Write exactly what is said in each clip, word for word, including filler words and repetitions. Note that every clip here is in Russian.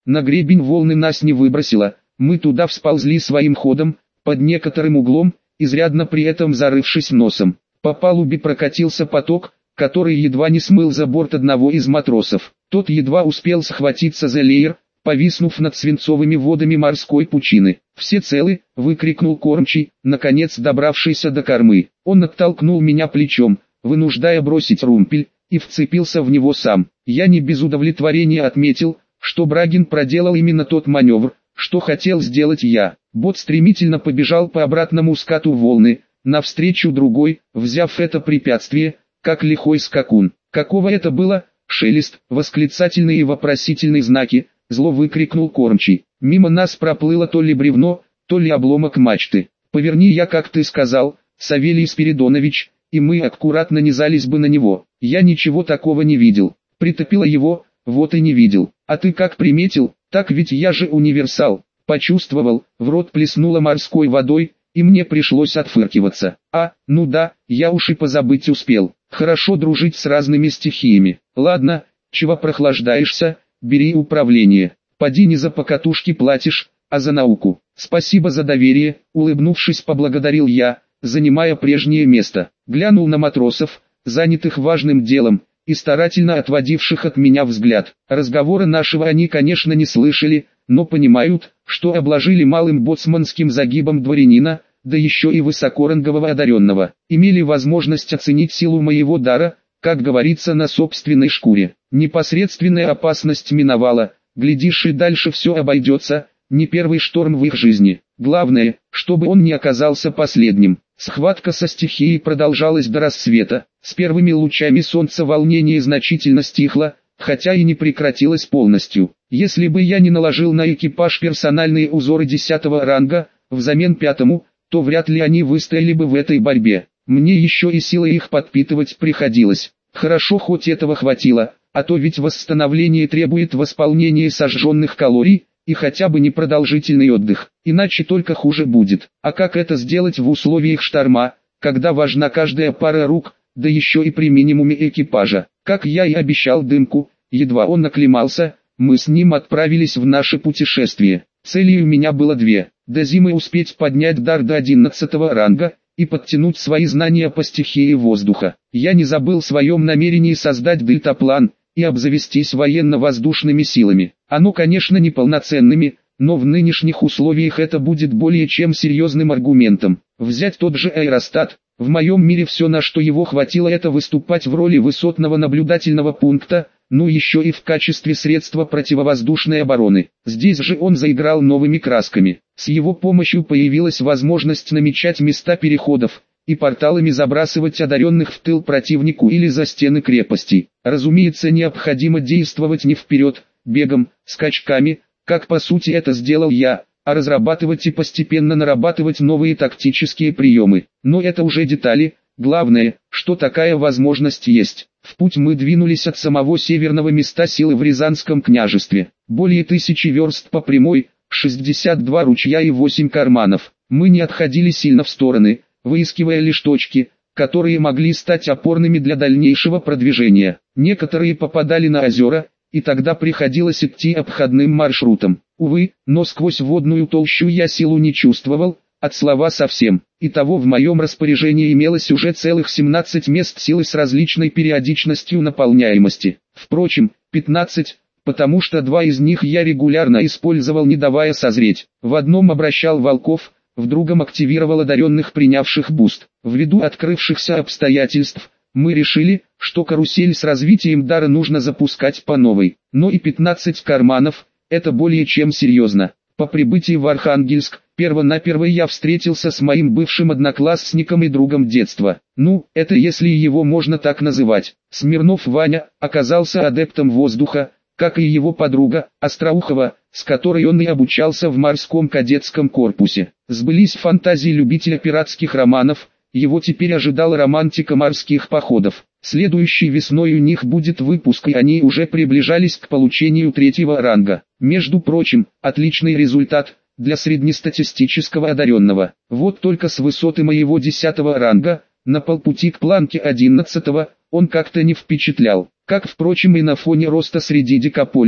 На гребень волны нас не выбросило, мы туда всползли своим ходом, под некоторым углом, изрядно при этом зарывшись носом. По палубе прокатился поток, который едва не смыл за борт одного из матросов. Тот едва успел схватиться за леер, повиснув над свинцовыми водами морской пучины. «Все целы?» — выкрикнул кормчий, наконец добравшийся до кормы. Он оттолкнул меня плечом, вынуждая бросить румпель, и вцепился в него сам. Я не без удовлетворения отметил, что Брагин проделал именно тот маневр, что хотел сделать я. Бот стремительно побежал по обратному скату волны, навстречу другой, взяв это препятствие, как лихой скакун. Какого это было? Шелест, восклицательные и вопросительные знаки, зло выкрикнул кормчий. Мимо нас проплыло то ли бревно, то ли обломок мачты. Поверни я, как ты сказал, Савелий Спиридонович, и мы аккуратно низались бы на него. Я ничего такого не видел. Притопило его, вот и не видел. А ты как приметил? Так ведь я же универсал. Почувствовал, в рот плеснуло морской водой, и мне пришлось отфыркиваться. А, ну да, я уж и позабыть успел. Хорошо дружить с разными стихиями. Ладно, чего прохлаждаешься, бери управление. Поди не за покатушки платишь, а за науку. Спасибо за доверие, улыбнувшись, поблагодарил я, занимая прежнее место. Глянул на матросов, занятых важным делом, и старательно отводивших от меня взгляд. Разговора нашего они, конечно, не слышали, но понимают, что обложили малым боцманским загибом дворянина, да еще и высокорангового одаренного. Имели возможность оценить силу моего дара, как говорится, на собственной шкуре. Непосредственная опасность миновала, глядишь, и дальше все обойдется, не первый шторм в их жизни. Главное, чтобы он не оказался последним. Схватка со стихией продолжалась до рассвета. С первыми лучами солнца волнение значительно стихло, хотя и не прекратилось полностью. Если бы я не наложил на экипаж персональные узоры десятого ранга, взамен пятому, то вряд ли они выстояли бы в этой борьбе. Мне еще и силой их подпитывать приходилось. Хорошо хоть этого хватило, а то ведь восстановление требует восполнения сожженных калорий, и хотя бы непродолжительный отдых, иначе только хуже будет. А как это сделать в условиях шторма, когда важна каждая пара рук, да еще и при минимуме экипажа? Как я и обещал Дымку, едва он оклемался, мы с ним отправились в наше путешествие. Целей у меня было две: до зимы успеть поднять дар до одиннадцатого ранга, и подтянуть свои знания по стихии воздуха. Я не забыл о своем намерении создать дельтаплан, и обзавестись военно-воздушными силами. Оно, конечно, не полноценными, но в нынешних условиях это будет более чем серьезным аргументом. Взять тот же аэростат. В моем мире все, на что его хватило, это выступать в роли высотного наблюдательного пункта, ну еще и в качестве средства противовоздушной обороны. Здесь же он заиграл новыми красками. С его помощью появилась возможность намечать места переходов и порталами забрасывать одаренных в тыл противнику или за стены крепости. Разумеется, необходимо действовать не вперед, бегом, скачками, как по сути это сделал я, а разрабатывать и постепенно нарабатывать новые тактические приемы. Но это уже детали, главное, что такая возможность есть. В путь мы двинулись от самого северного места силы в Рязанском княжестве. Более тысячи верст по прямой, шестьдесят два ручья и восемь карманов. Мы не отходили сильно в стороны, выискивая лишь точки, которые могли стать опорными для дальнейшего продвижения. Некоторые попадали на озера, и тогда приходилось идти обходным маршрутом. Увы, но сквозь водную толщу я силу не чувствовал, от слова совсем. Итого в моем распоряжении имелось уже целых семнадцать мест силы с различной периодичностью наполняемости. Впрочем, пятнадцать, потому что два из них я регулярно использовал, не давая созреть. В одном обращал волков, в другом активировал одаренных, принявших буст. Ввиду открывшихся обстоятельств, мы решили, что карусель с развитием дара нужно запускать по новой. Но и пятнадцать карманов – это более чем серьезно. По прибытии в Архангельск, перво-наперво я встретился с моим бывшим одноклассником и другом детства. Ну, это если его можно так называть. Смирнов Ваня оказался адептом воздуха, как и его подруга, Остроухова, с которой он и обучался в морском кадетском корпусе. Сбылись фантазии любителя пиратских романов, его теперь ожидала романтика морских походов. Следующей весной у них будет выпуск, и они уже приближались к получению третьего ранга. Между прочим, отличный результат для среднестатистического одаренного. Вот только с высоты моего десятого ранга, на полпути к планке одиннадцатого, он как-то не впечатлял, как, впрочем, и на фоне роста среди дикопольцев.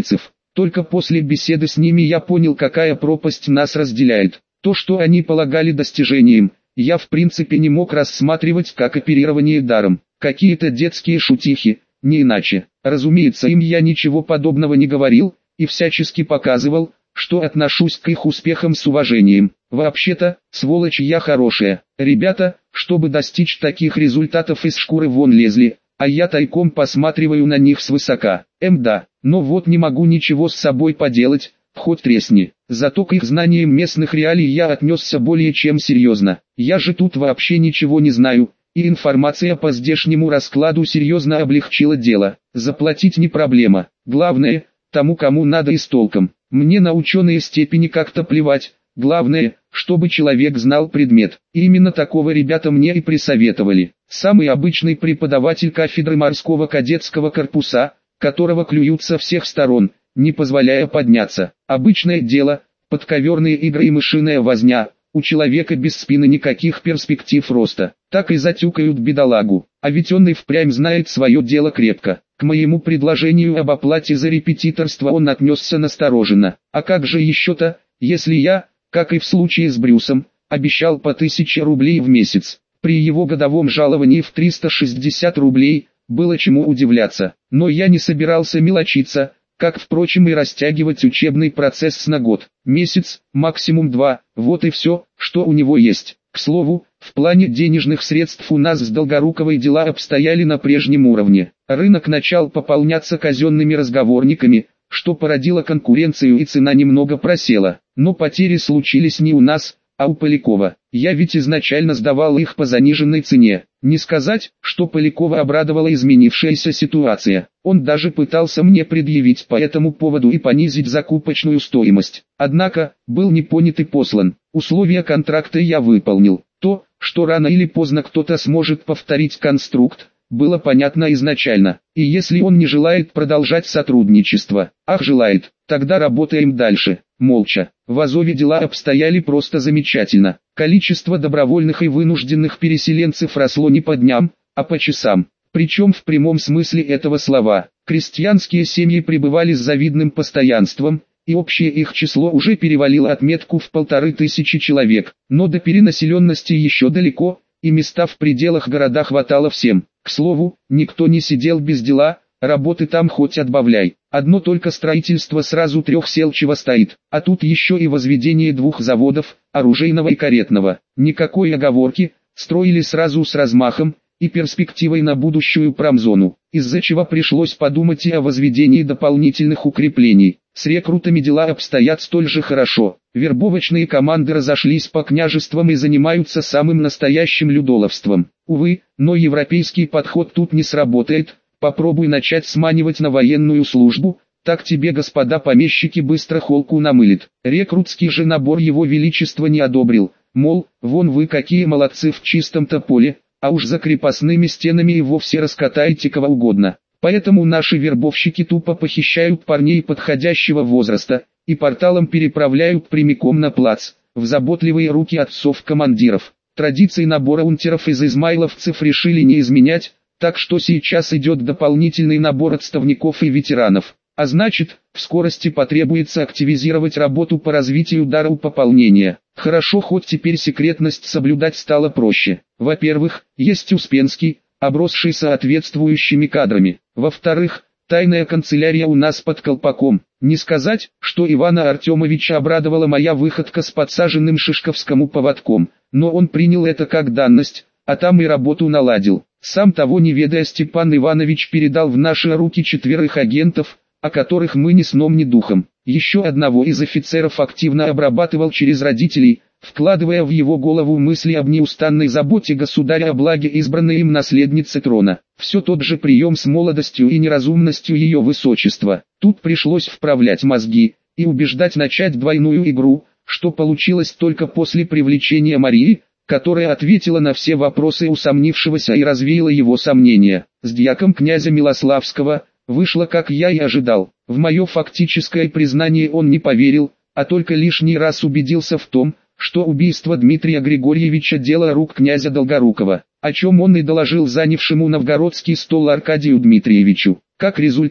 Только после беседы с ними я понял, какая пропасть нас разделяет. То, что они полагали достижением, я в принципе не мог рассматривать как оперирование даром. Какие-то детские шутихи, не иначе. Разумеется, им я ничего подобного не говорил, и всячески показывал, что отношусь к их успехам с уважением. Вообще-то, сволочь я хорошая. Ребята, чтобы достичь таких результатов, из шкуры вон лезли, а я тайком посматриваю на них свысока. Эм да, но вот не могу ничего с собой поделать, хоть тресни. Зато к их знаниям местных реалий я отнесся более чем серьезно. Я же тут вообще ничего не знаю, и информация по здешнему раскладу серьезно облегчила дело. Заплатить не проблема, главное, тому кому надо и с толком. Мне на ученые степени как-то плевать, главное, чтобы человек знал предмет. И именно такого ребята мне и присоветовали. Самый обычный преподаватель кафедры морского кадетского корпуса, которого клюют со всех сторон, не позволяя подняться. Обычное дело, подковерные игры и мышиная возня, у человека без спины никаких перспектив роста. Так и затюкают бедолагу, а ведь он и впрямь знает свое дело крепко. К моему предложению об оплате за репетиторство он отнесся настороженно. А как же еще-то, если я, как и в случае с Брюсом, обещал по тысяче рублей в месяц. При его годовом жаловании в триста шестьдесят рублей, было чему удивляться. Но я не собирался мелочиться, как впрочем и растягивать учебный процесс на год. Месяц, максимум два, вот и все, что у него есть. К слову, в плане денежных средств у нас с Долгоруковой дела обстояли на прежнем уровне. Рынок начал пополняться казенными разговорниками, что породило конкуренцию, и цена немного просела. Но потери случились не у нас, а у Полякова. Я ведь изначально сдавал их по заниженной цене. Не сказать, что Полякова обрадовала изменившаяся ситуация. Он даже пытался мне предъявить по этому поводу и понизить закупочную стоимость. Однако, был не понят и послан. Условия контракта я выполнил. То, что рано или поздно кто-то сможет повторить конструкт, было понятно изначально. И если он не желает продолжать сотрудничество, ах желает, тогда работаем дальше, молча. В Азове дела обстояли просто замечательно. Количество добровольных и вынужденных переселенцев росло не по дням, а по часам. Причем в прямом смысле этого слова. Крестьянские семьи пребывали с завидным постоянством, и общее их число уже перевалило отметку в полторы тысячи человек. Но до перенаселенности еще далеко, и места в пределах города хватало всем. К слову, никто не сидел без дела, работы там хоть отбавляй. Одно только строительство сразу трех сел чего стоит, а тут еще и возведение двух заводов, оружейного и каретного. Никакой оговорки, строили сразу с размахом и перспективой на будущую промзону, из-за чего пришлось подумать и о возведении дополнительных укреплений. С рекрутами дела обстоят столь же хорошо. Вербовочные команды разошлись по княжествам и занимаются самым настоящим людоловством. Увы, но европейский подход тут не сработает. Попробуй начать сманивать на военную службу, так тебе господа помещики быстро холку намылит. Рекрутский же набор его величества не одобрил, мол, вон вы какие молодцы в чистом-то поле, а уж за крепостными стенами и вовсе раскатаете кого угодно. Поэтому наши вербовщики тупо похищают парней подходящего возраста, и порталом переправляют прямиком на плац, в заботливые руки отцов-командиров. Традиции набора унтеров из измайловцев решили не изменять, так что сейчас идет дополнительный набор отставников и ветеранов. А значит, в скорости потребуется активизировать работу по развитию дара у пополнения. Хорошо, хоть теперь секретность соблюдать стало проще. Во-первых, есть Успенский, обросший соответствующими кадрами. Во-вторых, тайная канцелярия у нас под колпаком. Не сказать, что Ивана Артемовича обрадовала моя выходка с подсаженным шишковскому поводком, но он принял это как данность, а там и работу наладил. Сам того не ведая, Степан Иванович передал в наши руки четверых агентов, о которых мы ни сном ни духом. Еще одного из офицеров активно обрабатывал через родителей, вкладывая в его голову мысли об неустанной заботе государя о благе избранной им наследницы трона. Все тот же прием с молодостью и неразумностью ее высочества. Тут пришлось вправлять мозги и убеждать начать двойную игру, что получилось только после привлечения Марии, которая ответила на все вопросы усомнившегося и развеяла его сомнения. С дьяком князя Милославского вышло, как я и ожидал. В мое фактическое признание он не поверил, а только лишний раз убедился в том, что убийство Дмитрия Григорьевича дело рук князя Долгорукова, о чем он и доложил занявшему новгородский стол Аркадию Дмитриевичу. Как результат,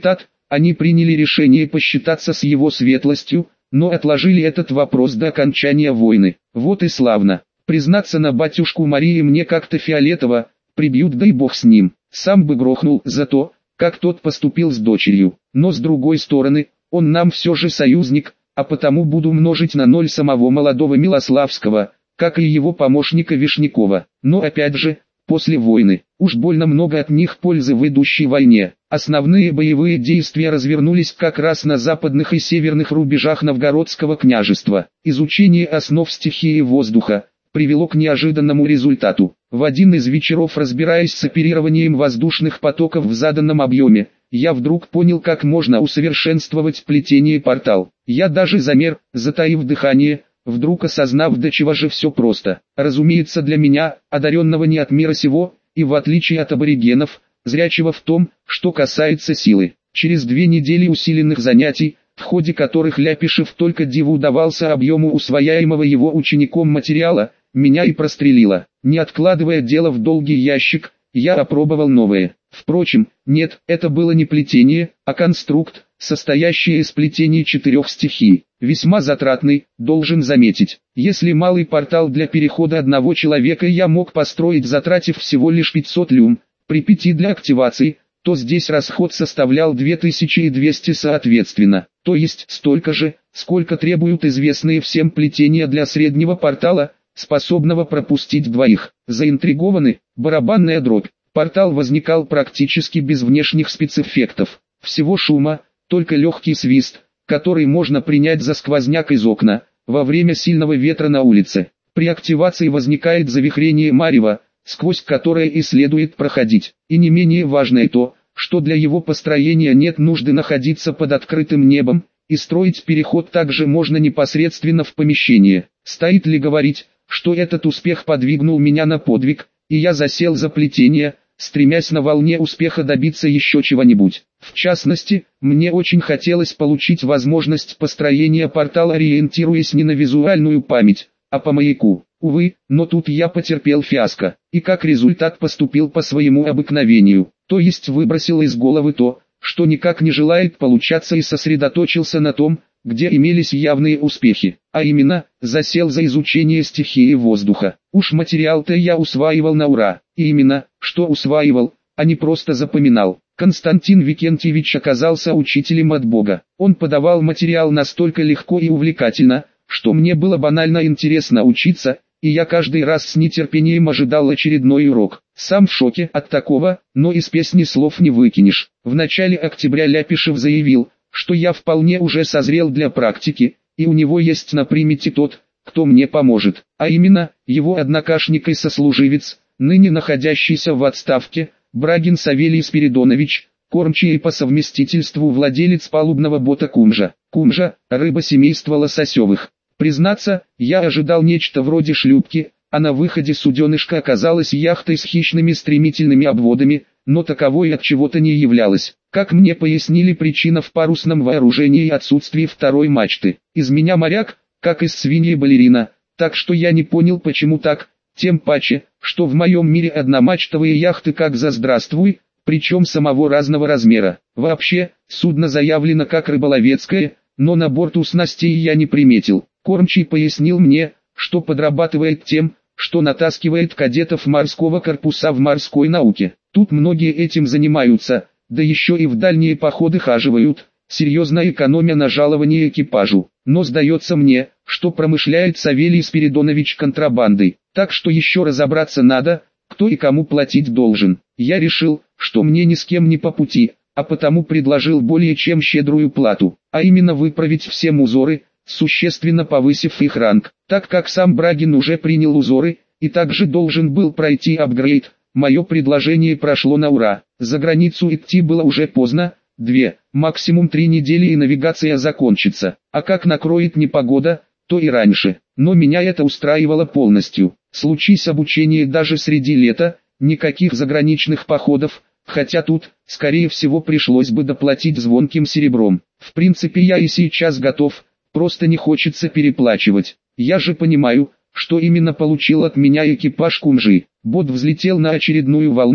они приняли решение посчитаться с его светлостью, но отложили этот вопрос до окончания войны. Вот и славно. Признаться на батюшку Марии мне как-то фиолетово, прибьют, дай бог с ним. Сам бы грохнул за то, как тот поступил с дочерью. Но с другой стороны, он нам все же союзник, а потому буду множить на ноль самого молодого Милославского, как и его помощника Вишнякова. Но опять же, после войны, уж больно много от них пользы в идущей войне. Основные боевые действия развернулись как раз на западных и северных рубежах Новгородского княжества. Изучение основ стихии воздуха привело к неожиданному результату. В один из вечеров, разбираясь с оперированием воздушных потоков в заданном объеме, я вдруг понял, как можно усовершенствовать плетение портал. Я даже замер, затаив дыхание, вдруг осознав, до чего же все просто. Разумеется, для меня, одаренного не от мира сего, и в отличие от аборигенов, зрячего в том, что касается силы. Через две недели усиленных занятий, в ходе которых Ляпишев только диву давался объему усвояемого его учеником материала, меня и прострелило. Не откладывая дело в долгий ящик, я опробовал новое. Впрочем, нет, это было не плетение, а конструкт, состоящий из плетений четырех стихий. Весьма затратный, должен заметить. Если малый портал для перехода одного человека я мог построить, затратив всего лишь пятьсот люм, при пяти для активации, то здесь расход составлял две тысячи двести соответственно. То есть столько же, сколько требуют известные всем плетения для среднего портала, способного пропустить двоих. Заинтригованы, барабанная дробь. Портал возникал практически без внешних спецэффектов. Всего шума, только легкий свист, который можно принять за сквозняк из окна, во время сильного ветра на улице. При активации возникает завихрение марева, сквозь которое и следует проходить. И не менее важно то, что для его построения нет нужды находиться под открытым небом, и строить переход также можно непосредственно в помещении. Стоит ли говорить, что этот успех подвигнул меня на подвиг, и я засел за плетение, стремясь на волне успеха добиться еще чего-нибудь. В частности, мне очень хотелось получить возможность построения портала, ориентируясь не на визуальную память, а по маяку. Увы, но тут я потерпел фиаско, и как результат поступил по своему обыкновению, то есть выбросил из головы то, что никак не желает получаться, и сосредоточился на том, где имелись явные успехи, а именно, засел за изучение стихии воздуха. Уж материал-то я усваивал на ура, и именно, что усваивал, а не просто запоминал. Константин Викентьевич оказался учителем от Бога. Он подавал материал настолько легко и увлекательно, что мне было банально интересно учиться, и я каждый раз с нетерпением ожидал очередной урок. Сам в шоке от такого, но из песни слов не выкинешь. В начале октября Ляпишев заявил, что я вполне уже созрел для практики, и у него есть на примете тот, кто мне поможет, а именно, его однокашник и сослуживец, ныне находящийся в отставке, Брагин Савелий Спиридонович, кормчий и по совместительству владелец палубного бота Кумжа. Кумжа – рыба семейства лососевых. Признаться, я ожидал нечто вроде шлюпки, а на выходе суденышко оказалось яхтой с хищными стремительными обводами, но таковой от чего-то не являлась. Как мне пояснили, причина в парусном вооружении и отсутствии второй мачты. Из меня моряк, как из свиньи балерина, так что я не понял, почему так, тем паче, что в моем мире одномачтовые яхты как за здравствуй, причем самого разного размера. Вообще, судно заявлено как рыболовецкое, но на борту снастей я не приметил. Кормчий пояснил мне, что подрабатывает тем, что натаскивает кадетов морского корпуса в морской науке. Тут многие этим занимаются, да еще и в дальние походы хаживают, серьезно экономя на жаловании экипажу. Но сдается мне, что промышляет Савелий Спиридонович контрабандой, так что еще разобраться надо, кто и кому платить должен. Я решил, что мне ни с кем не по пути, а потому предложил более чем щедрую плату, а именно выправить все узоры, существенно повысив их ранг. Так как сам Брагин уже принял узоры, и также должен был пройти апгрейд, мое предложение прошло на ура. За границу идти было уже поздно, две, максимум три недели и навигация закончится, а как накроет непогода, то и раньше. Но меня это устраивало полностью. Случись обучение даже среди лета, никаких заграничных походов, хотя тут, скорее всего, пришлось бы доплатить звонким серебром. В принципе, я и сейчас готов, просто не хочется переплачивать. Я же понимаю, что именно получил от меня экипаж Кумжи. Бот взлетел на очередную волну,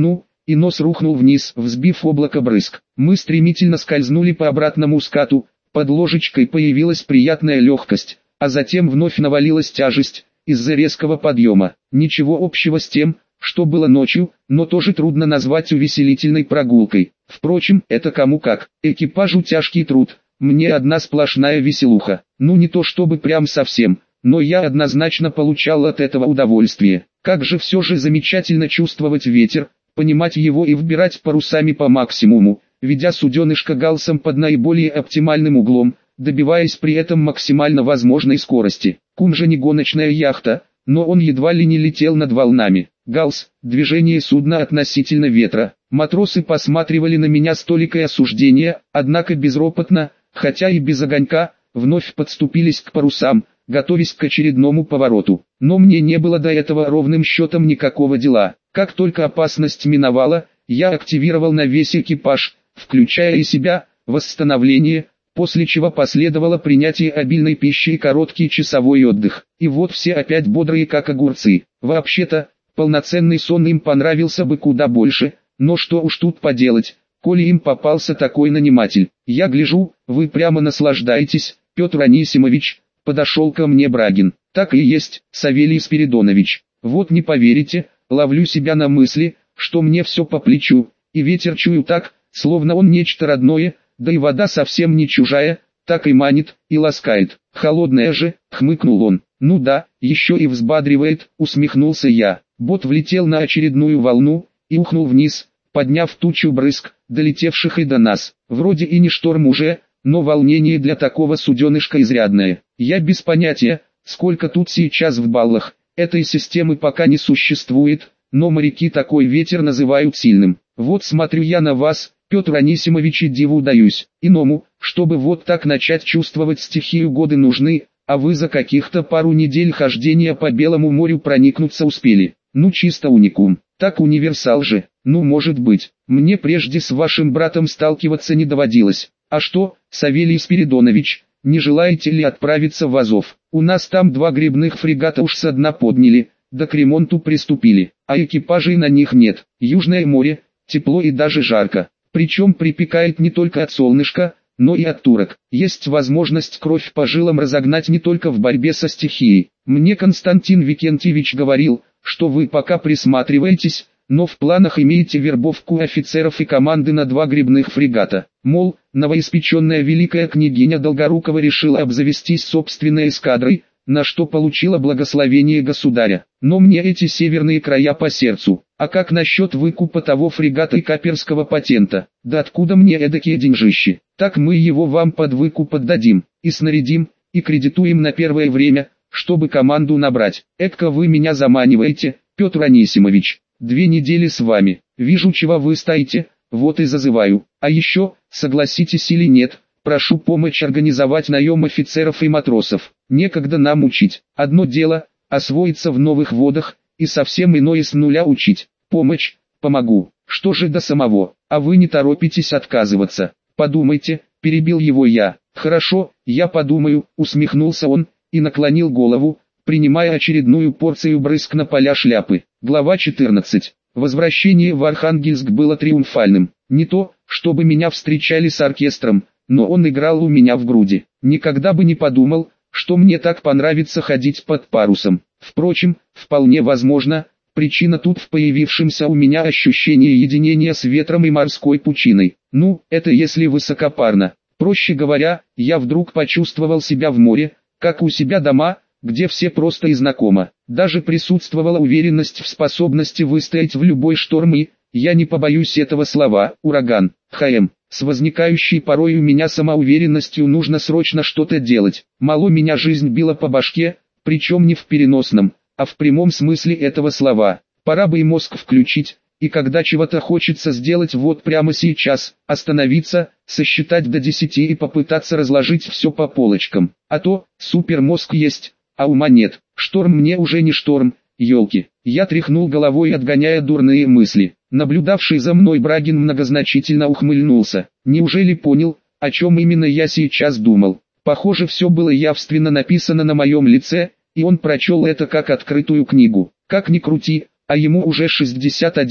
и нос рухнул вниз, взбив облако брызг. Мы стремительно скользнули по обратному скату, под ложечкой появилась приятная легкость, а затем вновь навалилась тяжесть, из-за резкого подъема. Ничего общего с тем, что было ночью, но тоже трудно назвать увеселительной прогулкой. Впрочем, это кому как. Экипажу тяжкий труд, мне одна сплошная веселуха. Ну не то чтобы прям совсем, но я однозначно получал от этого удовольствие. Как же все же замечательно чувствовать ветер, понимать его и вбирать парусами по максимуму, ведя суденышко галсом под наиболее оптимальным углом, добиваясь при этом максимально возможной скорости. Кум же не гоночная яхта, но он едва ли не летел над волнами. Галс, движение судна относительно ветра. Матросы посматривали на меня с толикой осуждения, однако безропотно, хотя и без огонька, вновь подступились к парусам, готовясь к очередному повороту. Но мне не было до этого ровным счетом никакого дела. Как только опасность миновала, я активировал на весь экипаж, включая и себя, восстановление, после чего последовало принятие обильной пищи и короткий часовой отдых. И вот все опять бодрые как огурцы. Вообще-то, полноценный сон им понравился бы куда больше, но что уж тут поделать, коли им попался такой наниматель. Я гляжу, вы прямо наслаждаетесь, Петр Анисимович, подошел ко мне Брагин. Так и есть, Савелий Спиридонович. Вот не поверите, ловлю себя на мысли, что мне все по плечу, и ветер чую так, словно он нечто родное, да и вода совсем не чужая, так и манит, и ласкает. Холодная же, хмыкнул он. Ну да, еще и взбадривает, усмехнулся я. Бот влетел на очередную волну, и ухнул вниз, подняв тучу брызг, долетевших и до нас. Вроде и не шторм уже, но волнение для такого суденышка изрядное. Я без понятия, сколько тут сейчас в баллах, этой системы пока не существует, но моряки такой ветер называют сильным. Вот смотрю я на вас, Петр Анисимович, и диву даюсь. Иному, чтобы вот так начать чувствовать стихию, годы нужны, а вы за каких-то пару недель хождения по Белому морю проникнуться успели. Ну чисто уникум. Так универсал же. Ну может быть. Мне прежде с вашим братом сталкиваться не доводилось. А что, Савелий Спиридонович, не желаете ли отправиться в Азов? У нас там два гребных фрегата уж со дна подняли, да к ремонту приступили, а экипажей на них нет. Южное море, тепло и даже жарко. Причем припекает не только от солнышка, но и от турок. Есть возможность кровь по жилам разогнать не только в борьбе со стихией. Мне Константин Викентьевич говорил, что вы пока присматриваетесь, но в планах имеете вербовку офицеров и команды на два гребных фрегата. Мол, новоиспеченная великая княгиня Долгорукова решила обзавестись собственной эскадрой, на что получила благословение государя. Но мне эти северные края по сердцу. А как насчет выкупа того фрегата и каперского патента? Да откуда мне эдакие деньжищи? Так мы его вам под выкуп отдадим, и снарядим, и кредитуем на первое время, чтобы команду набрать. Эдко вы меня заманиваете, Петр Анисимович. Две недели с вами. Вижу, чего вы стоите, вот и зазываю. А еще, согласитесь или нет, прошу помочь организовать наем офицеров и матросов. Некогда нам учить. Одно дело, освоиться в новых водах, и совсем иное с нуля учить. Помощь, помогу. Что же до самого, а вы не торопитесь отказываться. Подумайте, перебил его я. Хорошо, я подумаю, усмехнулся он, и наклонил голову, принимая очередную порцию брызг на поля шляпы. Глава четырнадцать. Возвращение в Архангельск было триумфальным. Не то, чтобы меня встречали с оркестром, но он играл у меня в груди. Никогда бы не подумал, что мне так понравится ходить под парусом. Впрочем, вполне возможно, причина тут в появившемся у меня ощущении единения с ветром и морской пучиной. Ну, это если высокопарно. Проще говоря, я вдруг почувствовал себя в море, как у себя дома, где все просто и знакомо. Даже присутствовала уверенность в способности выстоять в любой шторм и, я не побоюсь этого слова, ураган. ХМ. С возникающей порой у меня самоуверенностью нужно срочно что-то делать. Мало меня жизнь била по башке, причем не в переносном, а в прямом смысле этого слова. Пора бы и мозг включить, и когда чего-то хочется сделать вот прямо сейчас, остановиться, сосчитать до десяти и попытаться разложить все по полочкам. А то, супермозг есть, а ума нет. Шторм мне уже не шторм, елки. Я тряхнул головой, отгоняя дурные мысли. Наблюдавший за мной Брагин многозначительно ухмыльнулся. Неужели понял, о чем именно я сейчас думал? Похоже, все было явственно написано на моем лице, и он прочел это как открытую книгу. Как ни крути, а ему уже шестьдесят один,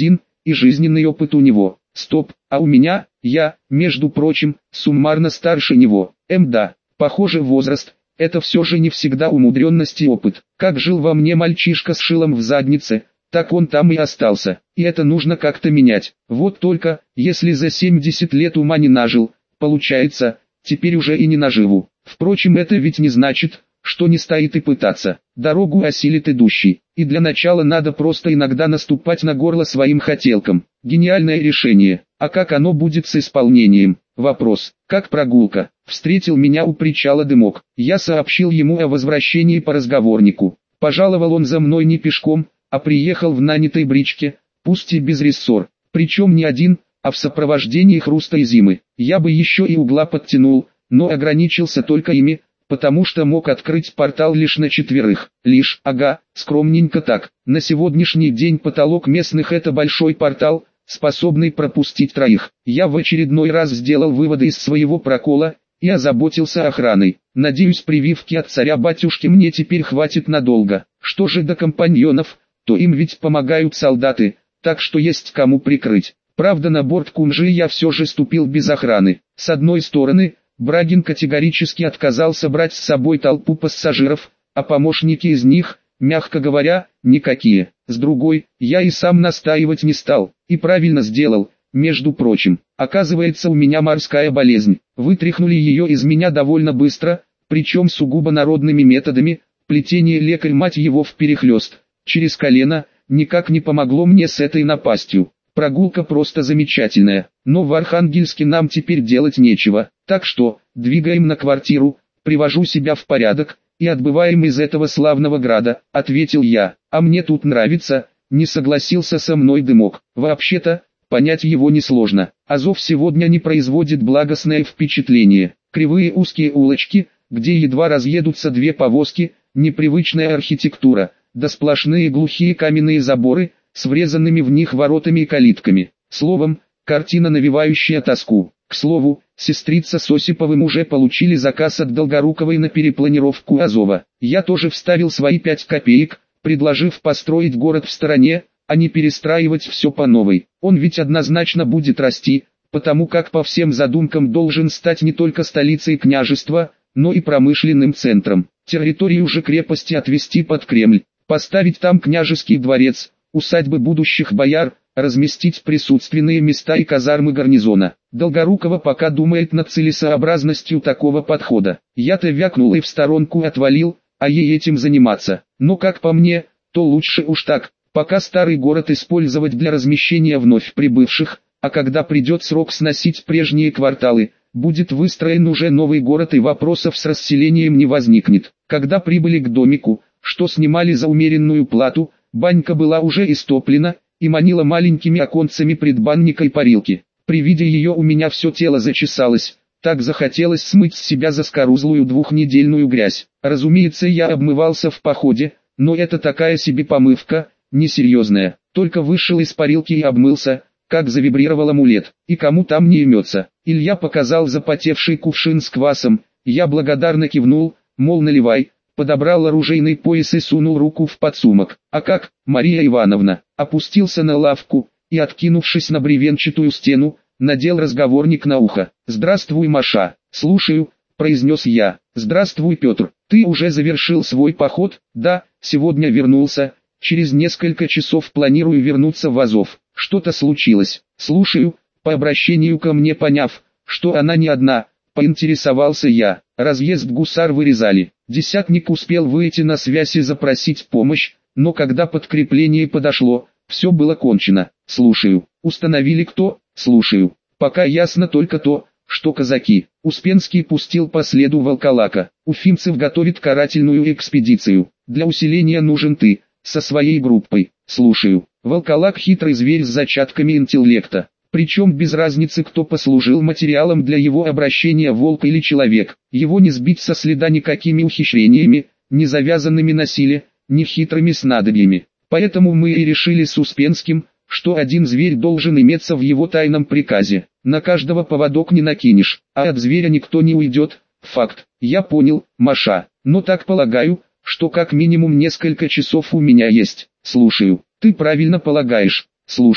и жизненный опыт у него. Стоп, а у меня, я, между прочим, суммарно старше него. Мда, похоже возраст, это все же не всегда умудренность и опыт. Как жил во мне мальчишка с шилом в заднице, так он там и остался. И это нужно как-то менять. Вот только, если за семьдесят лет ума не нажил, получается, теперь уже и не наживу. Впрочем, это ведь не значит, что не стоит и пытаться. Дорогу осилит идущий. И для начала надо просто иногда наступать на горло своим хотелкам. Гениальное решение. А как оно будет с исполнением? Вопрос. Как прогулка? Встретил меня у причала Дымок. Я сообщил ему о возвращении по разговорнику. Пожаловал он за мной не пешком, а приехал в нанятой бричке, пусть и без рессор. Причем не один, а в сопровождении Хруста и Зимы. Я бы еще и угла подтянул, но ограничился только ими, потому что мог открыть портал лишь на четверых. Лишь, ага, скромненько так. На сегодняшний день потолок местных — это большой портал, способный пропустить троих. Я в очередной раз сделал выводы из своего прокола и озаботился охраной. Надеюсь, прививки от царя-батюшки мне теперь хватит надолго. Что же до компаньонов, то им ведь помогают солдаты, так что есть кому прикрыть. Правда, на борт Кунжи я все же ступил без охраны. С одной стороны, Брагин категорически отказался брать с собой толпу пассажиров, а помощники из них, мягко говоря, никакие. С другой, я и сам настаивать не стал, и правильно сделал. Между прочим, оказывается, у меня морская болезнь. Вытряхнули ее из меня довольно быстро, причем сугубо народными методами, плетение лекарь мать его вперехлёст, через колено, никак не помогло мне с этой напастью. Прогулка просто замечательная, но в Архангельске нам теперь делать нечего, так что, двигаем на квартиру, привожу себя в порядок, и отбываем из этого славного града, ответил я. А мне тут нравится, не согласился со мной Дымок. Вообще-то, понять его несложно. Азов сегодня не производит благостное впечатление. Кривые узкие улочки, где едва разъедутся две повозки, непривычная архитектура, да сплошные глухие каменные заборы, с врезанными в них воротами и калитками. Словом, картина, навевающая тоску. К слову, сестрица с Осиповым уже получили заказ от Долгоруковой на перепланировку Азова. Я тоже вставил свои пять копеек, предложив построить город в стороне, а не перестраивать все по новой. Он ведь однозначно будет расти, потому как по всем задумкам должен стать не только столицей княжества, но и промышленным центром. Территорию же крепости отвести под Кремль, поставить там княжеский дворец, усадьбы будущих бояр, разместить присутственные места и казармы гарнизона. Долгорукова пока думает над целесообразностью такого подхода. Я-то вякнул и в сторонку отвалил, а ей этим заниматься. Но как по мне, то лучше уж так, пока старый город использовать для размещения вновь прибывших, а когда придет срок сносить прежние кварталы, будет выстроен уже новый город и вопросов с расселением не возникнет. Когда прибыли к домику, что снимали за умеренную плату, банька была уже истоплена и манила маленькими оконцами предбанника и парилки. При виде ее у меня все тело зачесалось, так захотелось смыть с себя заскорузлую двухнедельную грязь. Разумеется, я обмывался в походе, но это такая себе помывка, несерьезная. Только вышел из парилки и обмылся, как завибрировал амулет. И кому там не имется. Илья показал запотевший кувшин с квасом, я благодарно кивнул, мол, наливай. Подобрал оружейный пояс и сунул руку в подсумок. А как, Мария Ивановна, опустился на лавку и, откинувшись на бревенчатую стену, надел разговорник на ухо. «Здравствуй, Маша». «Слушаю», — произнес я. «Здравствуй, Петр. Ты уже завершил свой поход?» «Да, сегодня вернулся. Через несколько часов планирую вернуться в Азов. Что-то случилось?» «Слушаю», по обращению ко мне поняв, что она не одна, поинтересовался я. Разъезд гусар вырезали. Десятник успел выйти на связь и запросить помощь, но когда подкрепление подошло, все было кончено. «Слушаю». «Установили кто?» «Слушаю». «Пока ясно только то, что казаки». Успенский пустил по следу волколака. «Уфимцев готовит карательную экспедицию. Для усиления нужен ты, со своей группой». «Слушаю». Волколак — хитрый зверь с зачатками интеллекта. Причем без разницы, кто послужил материалом для его обращения, волк или человек. Его не сбить со следа никакими ухищрениями, не завязанными на силе, ни хитрыми снадобьями. Поэтому мы и решили с Успенским, что один зверь должен иметься в его тайном приказе. На каждого поводок не накинешь, а от зверя никто не уйдет. Факт. Я понял, Маша. Но так полагаю, что как минимум несколько часов у меня есть. Слушаю. Ты правильно полагаешь. Слушаю.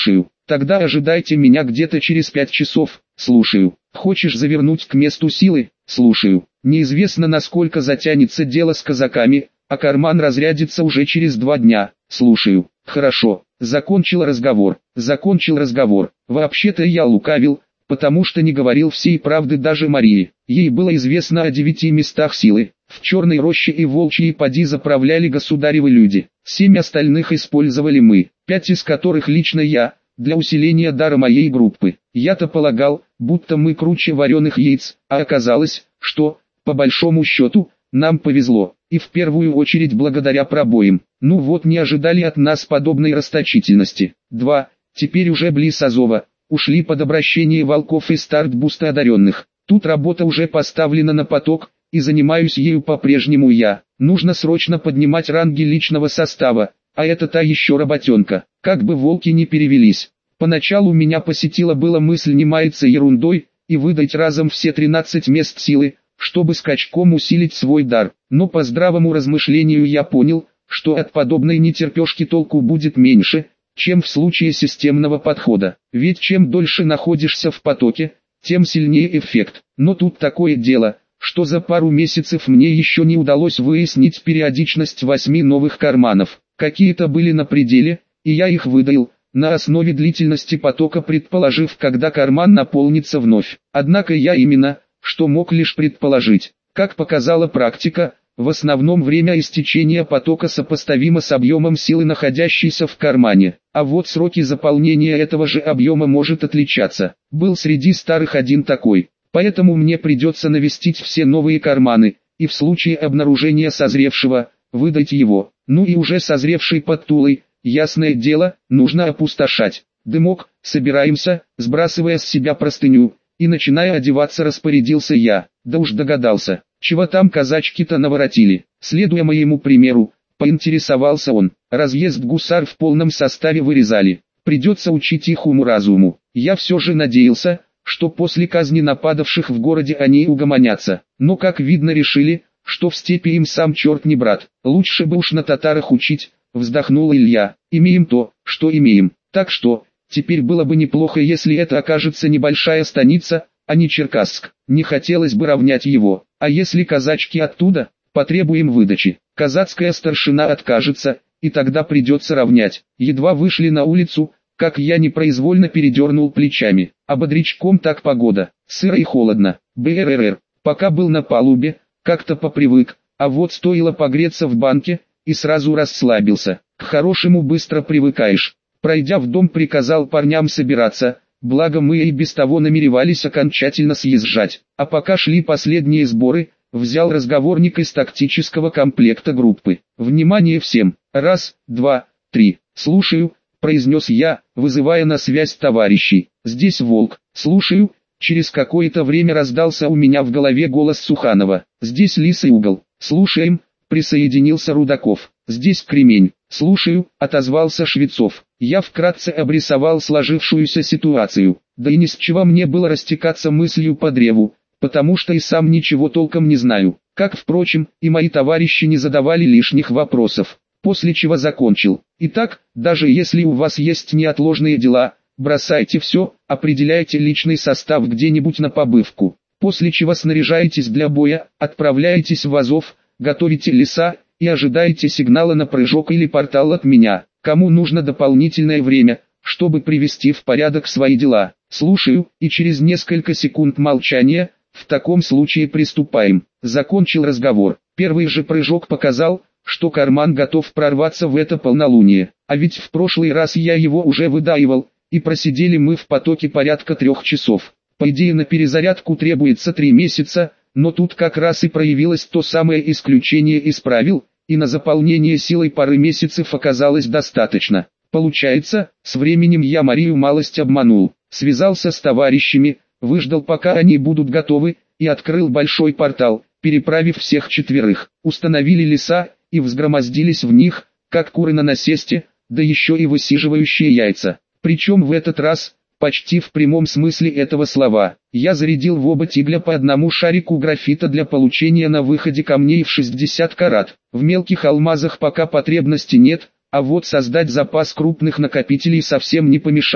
Тогда ожидайте меня где-то через пять часов. Слушаю. Хочешь завернуть к месту силы? Слушаю. Неизвестно, насколько затянется дело с казаками, а карман разрядится уже через два дня. Слушаю. Хорошо. Закончил разговор. Закончил разговор. Вообще-то я лукавил, потому что не говорил всей правды даже Марии. Ей было известно о девяти местах силы. В Черной роще и Волчьей поди заправляли государевы люди. Семь остальных использовали мы, пять из которых лично я, для усиления дара моей группы. Я-то полагал, будто мы круче вареных яиц, а оказалось, что, по большому счету, нам повезло, и в первую очередь благодаря пробоям. Ну вот, не ожидали от нас подобной расточительности. два. Теперь уже близ Азова, ушли под обращение волков и старт-буста одаренных. Тут работа уже поставлена на поток, и занимаюсь ею по-прежнему я. Нужно срочно поднимать ранги личного состава, а это та еще работенка. Как бы волки не перевелись. Поначалу меня посетила была мысль не маяться ерундой, и выдать разом все тринадцать мест силы, чтобы скачком усилить свой дар. Но по здравому размышлению я понял, что от подобной нетерпешки толку будет меньше, чем в случае системного подхода. Ведь чем дольше находишься в потоке, тем сильнее эффект. Но тут такое дело, что за пару месяцев мне еще не удалось выяснить периодичность восьми новых карманов. Какие-то были на пределе, и я их выдал, на основе длительности потока, предположив, когда карман наполнится вновь. Однако я именно, что мог лишь предположить. Как показала практика, в основном время истечения потока сопоставимо с объемом силы, находящейся в кармане. А вот сроки заполнения этого же объема может отличаться. Был среди старых один такой. Поэтому мне придется навестить все новые карманы, и в случае обнаружения созревшего, выдать его. Ну и уже созревший под Тулой, ясное дело, нужно опустошать. Дымок, собираемся, сбрасывая с себя простыню, и начиная одеваться, распорядился я. Да уж догадался, чего там казачки-то наворотили. Следуя моему примеру, поинтересовался он. Разъезд гусар в полном составе вырезали. Придется учить их уму-разуму. Я все же надеялся, что после казни нападавших в городе они угомонятся. Но как видно решили, что в степи им сам черт не брат. Лучше бы уж на татарах учить, вздохнул Илья. Имеем то, что имеем. Так что, теперь было бы неплохо, если это окажется небольшая станица, а не Черкасск. Не хотелось бы равнять его. А если казачки оттуда, потребуем выдачи. Казацкая старшина откажется, и тогда придется равнять. Едва вышли на улицу, как я непроизвольно передернул плечами. А бодрячком так погода, сыро и холодно. БРРР, пока был на палубе, как-то попривык, а вот стоило погреться в банке, и сразу расслабился. К хорошему быстро привыкаешь. Пройдя в дом, приказал парням собираться, благо мы и без того намеревались окончательно съезжать. А пока шли последние сборы, взял разговорник из тактического комплекта группы. Внимание всем! Раз, два, три. Слушаю, произнес я, вызывая на связь товарищей. Здесь Волк. Слушаю. Через какое-то время раздался у меня в голове голос Суханова. Здесь Лисый угол. Слушаем. Присоединился Рудаков. Здесь Кремень. Слушаю, отозвался Швецов. Я вкратце обрисовал сложившуюся ситуацию. Да и ни с чего мне было растекаться мыслью по древу, потому что и сам ничего толком не знаю. Как, впрочем, и мои товарищи не задавали лишних вопросов. После чего закончил. Итак, даже если у вас есть неотложные дела, бросайте все, определяйте личный состав где-нибудь на побывку. После чего снаряжаетесь для боя, отправляетесь в Азов, готовите леса и ожидаете сигнала на прыжок или портал от меня. Кому нужно дополнительное время, чтобы привести в порядок свои дела? Слушаю, и через несколько секунд молчания, в таком случае приступаем. Закончил разговор. Первый же прыжок показал, что карман готов прорваться в это полнолуние. А ведь в прошлый раз я его уже выдаивал, и просидели мы в потоке порядка трех часов. По идее на перезарядку требуется три месяца, но тут как раз и проявилось то самое исключение из правил, и на заполнение силой пары месяцев оказалось достаточно. Получается, с временем я Марию малость обманул, связался с товарищами, выждал пока они будут готовы, и открыл большой портал, переправив всех четверых. Установили леса, и взгромоздились в них, как куры на насесте, да еще и высиживающие яйца. Причем в этот раз, почти в прямом смысле этого слова, я зарядил в оба тигля по одному шарику графита для получения на выходе камней в шестьдесят карат. В мелких алмазах пока потребности нет, а вот создать запас крупных накопителей совсем не помешает.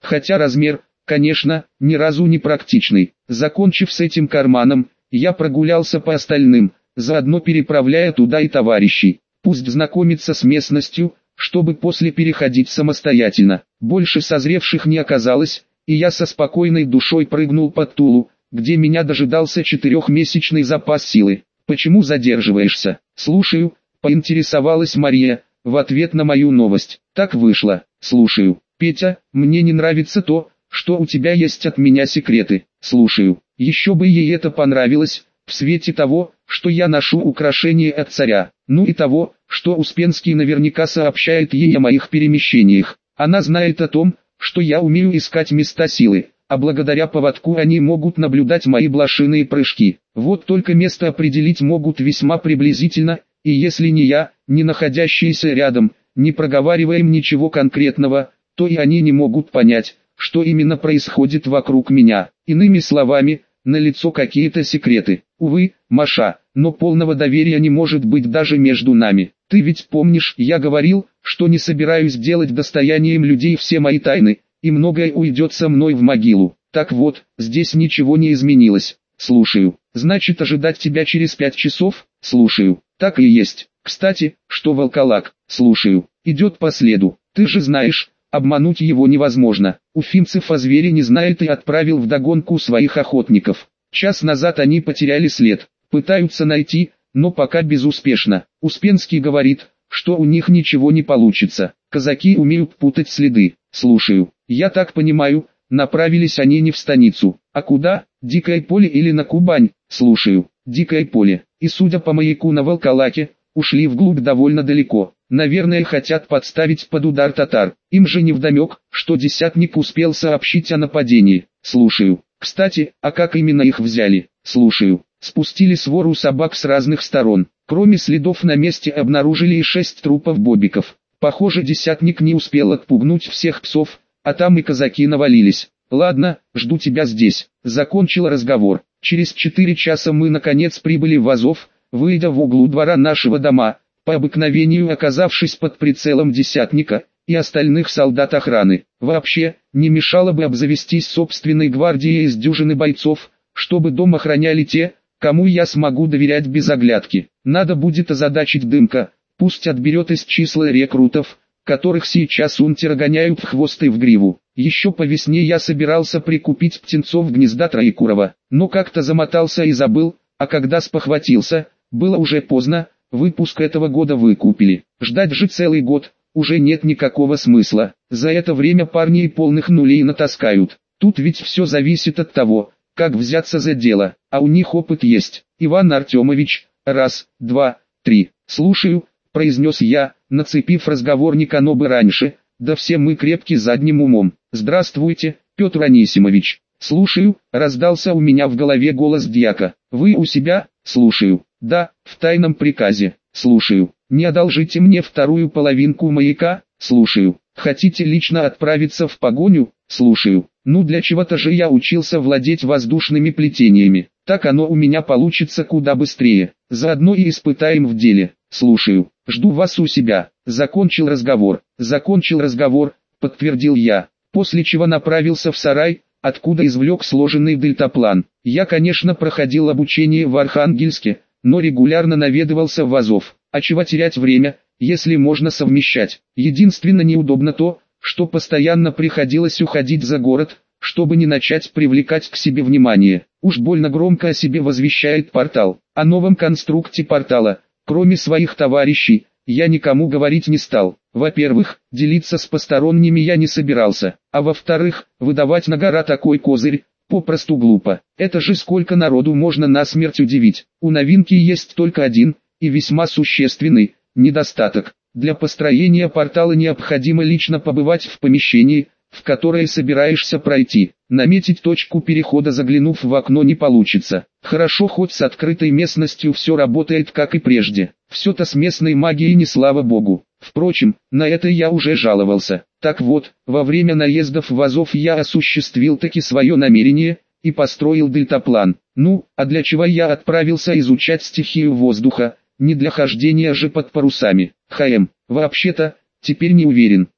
хотя размер, конечно, ни разу не практичный. Закончив с этим карманом, я прогулялся по остальным, заодно переправляя туда и товарищей. Пусть знакомится с местностью, чтобы после переходить самостоятельно. Больше созревших не оказалось, и я со спокойной душой прыгнул под Тулу, где меня дожидался четырехмесячный запас силы. «Почему задерживаешься?» «Слушаю», — поинтересовалась Мария, в ответ на мою новость. «Так вышло, слушаю». «Петя, мне не нравится то, что у тебя есть от меня секреты». «Слушаю». Еще бы ей это понравилось, в свете того, что я ношу украшения от царя, ну и того, что Успенский наверняка сообщает ей о моих перемещениях. Она знает о том, что я умею искать места силы, а благодаря поводку они могут наблюдать мои блошиные прыжки. Вот только место определить могут весьма приблизительно, и если ни я, ни находящиеся рядом, не проговариваем ничего конкретного, то и они не могут понять, что именно происходит вокруг меня. Иными словами, налицо какие-то секреты. Увы, Маша, но полного доверия не может быть даже между нами. Ты ведь помнишь, я говорил, что не собираюсь делать достоянием людей все мои тайны, и многое уйдет со мной в могилу. Так вот, здесь ничего не изменилось. Слушаю. Значит, ожидать тебя через пять часов? Слушаю. Так и есть. Кстати, что волколак? Слушаю. Идет по следу. Ты же знаешь, обмануть его невозможно. Уфимцев о звере не знает и отправил вдогонку своих охотников. Час назад они потеряли след. Пытаются найти, но пока безуспешно. Успенский говорит, что у них ничего не получится. Казаки умеют путать следы. Слушаю. Я так понимаю, направились они не в станицу. А куда? Дикое поле или на Кубань? Слушаю. Дикое поле. И судя по маяку на Волколаке, ушли вглубь довольно далеко. Наверное, хотят подставить под удар татар. Им же невдомек, что десятник успел сообщить о нападении. Слушаю. Кстати, а как именно их взяли? Слушаю. Спустили свору собак с разных сторон. Кроме следов на месте обнаружили и шесть трупов бобиков. Похоже, десятник не успел отпугнуть всех псов, а там и казаки навалились. Ладно, жду тебя здесь. Закончил разговор. Через четыре часа мы наконец прибыли в Азов, выйдя в углу двора нашего дома, по обыкновению оказавшись под прицелом десятника и остальных солдат охраны. Вообще, не мешало бы обзавестись собственной гвардией из дюжины бойцов, чтобы дом охраняли те, кому я смогу доверять без оглядки. Надо будет озадачить Дымка, пусть отберет из числа рекрутов, которых сейчас унтеры гоняют в хвост и в гриву. Еще по весне я собирался прикупить птенцов гнезда Троекурова, но как-то замотался и забыл, а когда спохватился, было уже поздно, выпуск этого года выкупили. Ждать же целый год, уже нет никакого смысла. За это время парни и полных нулей натаскают. Тут ведь все зависит от того, как взяться за дело, а у них опыт есть. Иван Артемович, раз, два, три. Слушаю, произнес я, нацепив разговор Никанобы раньше, да все мы крепки задним умом. Здравствуйте, Петр Анисимович. Слушаю, раздался у меня в голове голос дьяка. Вы у себя? Слушаю. Да, в тайном приказе. Слушаю. Не одолжите мне вторую половинку маяка? Слушаю. Хотите лично отправиться в погоню? Слушаю. Ну для чего-то же я учился владеть воздушными плетениями. Так оно у меня получится куда быстрее. Заодно и испытаем в деле. Слушаю. Жду вас у себя. Закончил разговор. Закончил разговор, подтвердил я. После чего направился в сарай, откуда извлек сложенный дельтаплан. Я, конечно, проходил обучение в Архангельске, но регулярно наведывался в Азов. А чего терять время, если можно совмещать? Единственно неудобно то, что постоянно приходилось уходить за город, чтобы не начать привлекать к себе внимание. Уж больно громко о себе возвещает портал. О новом конструкте портала, кроме своих товарищей, я никому говорить не стал. Во-первых, делиться с посторонними я не собирался, а во-вторых, выдавать на гора такой козырь, попросту глупо. Это же сколько народу можно насмерть удивить. У новинки есть только один, и весьма существенный, недостаток. Для построения портала необходимо лично побывать в помещении, в которое собираешься пройти. Наметить точку перехода, заглянув в окно, не получится. Хорошо, хоть с открытой местностью все работает как и прежде. Все-то с местной магией не слава богу. Впрочем, на это я уже жаловался. Так вот, во время наездов в Азов я осуществил таки свое намерение и построил дельтаплан. Ну, а для чего я отправился изучать стихию воздуха? Не для хождения же под парусами. Хм, вообще-то, теперь не уверен.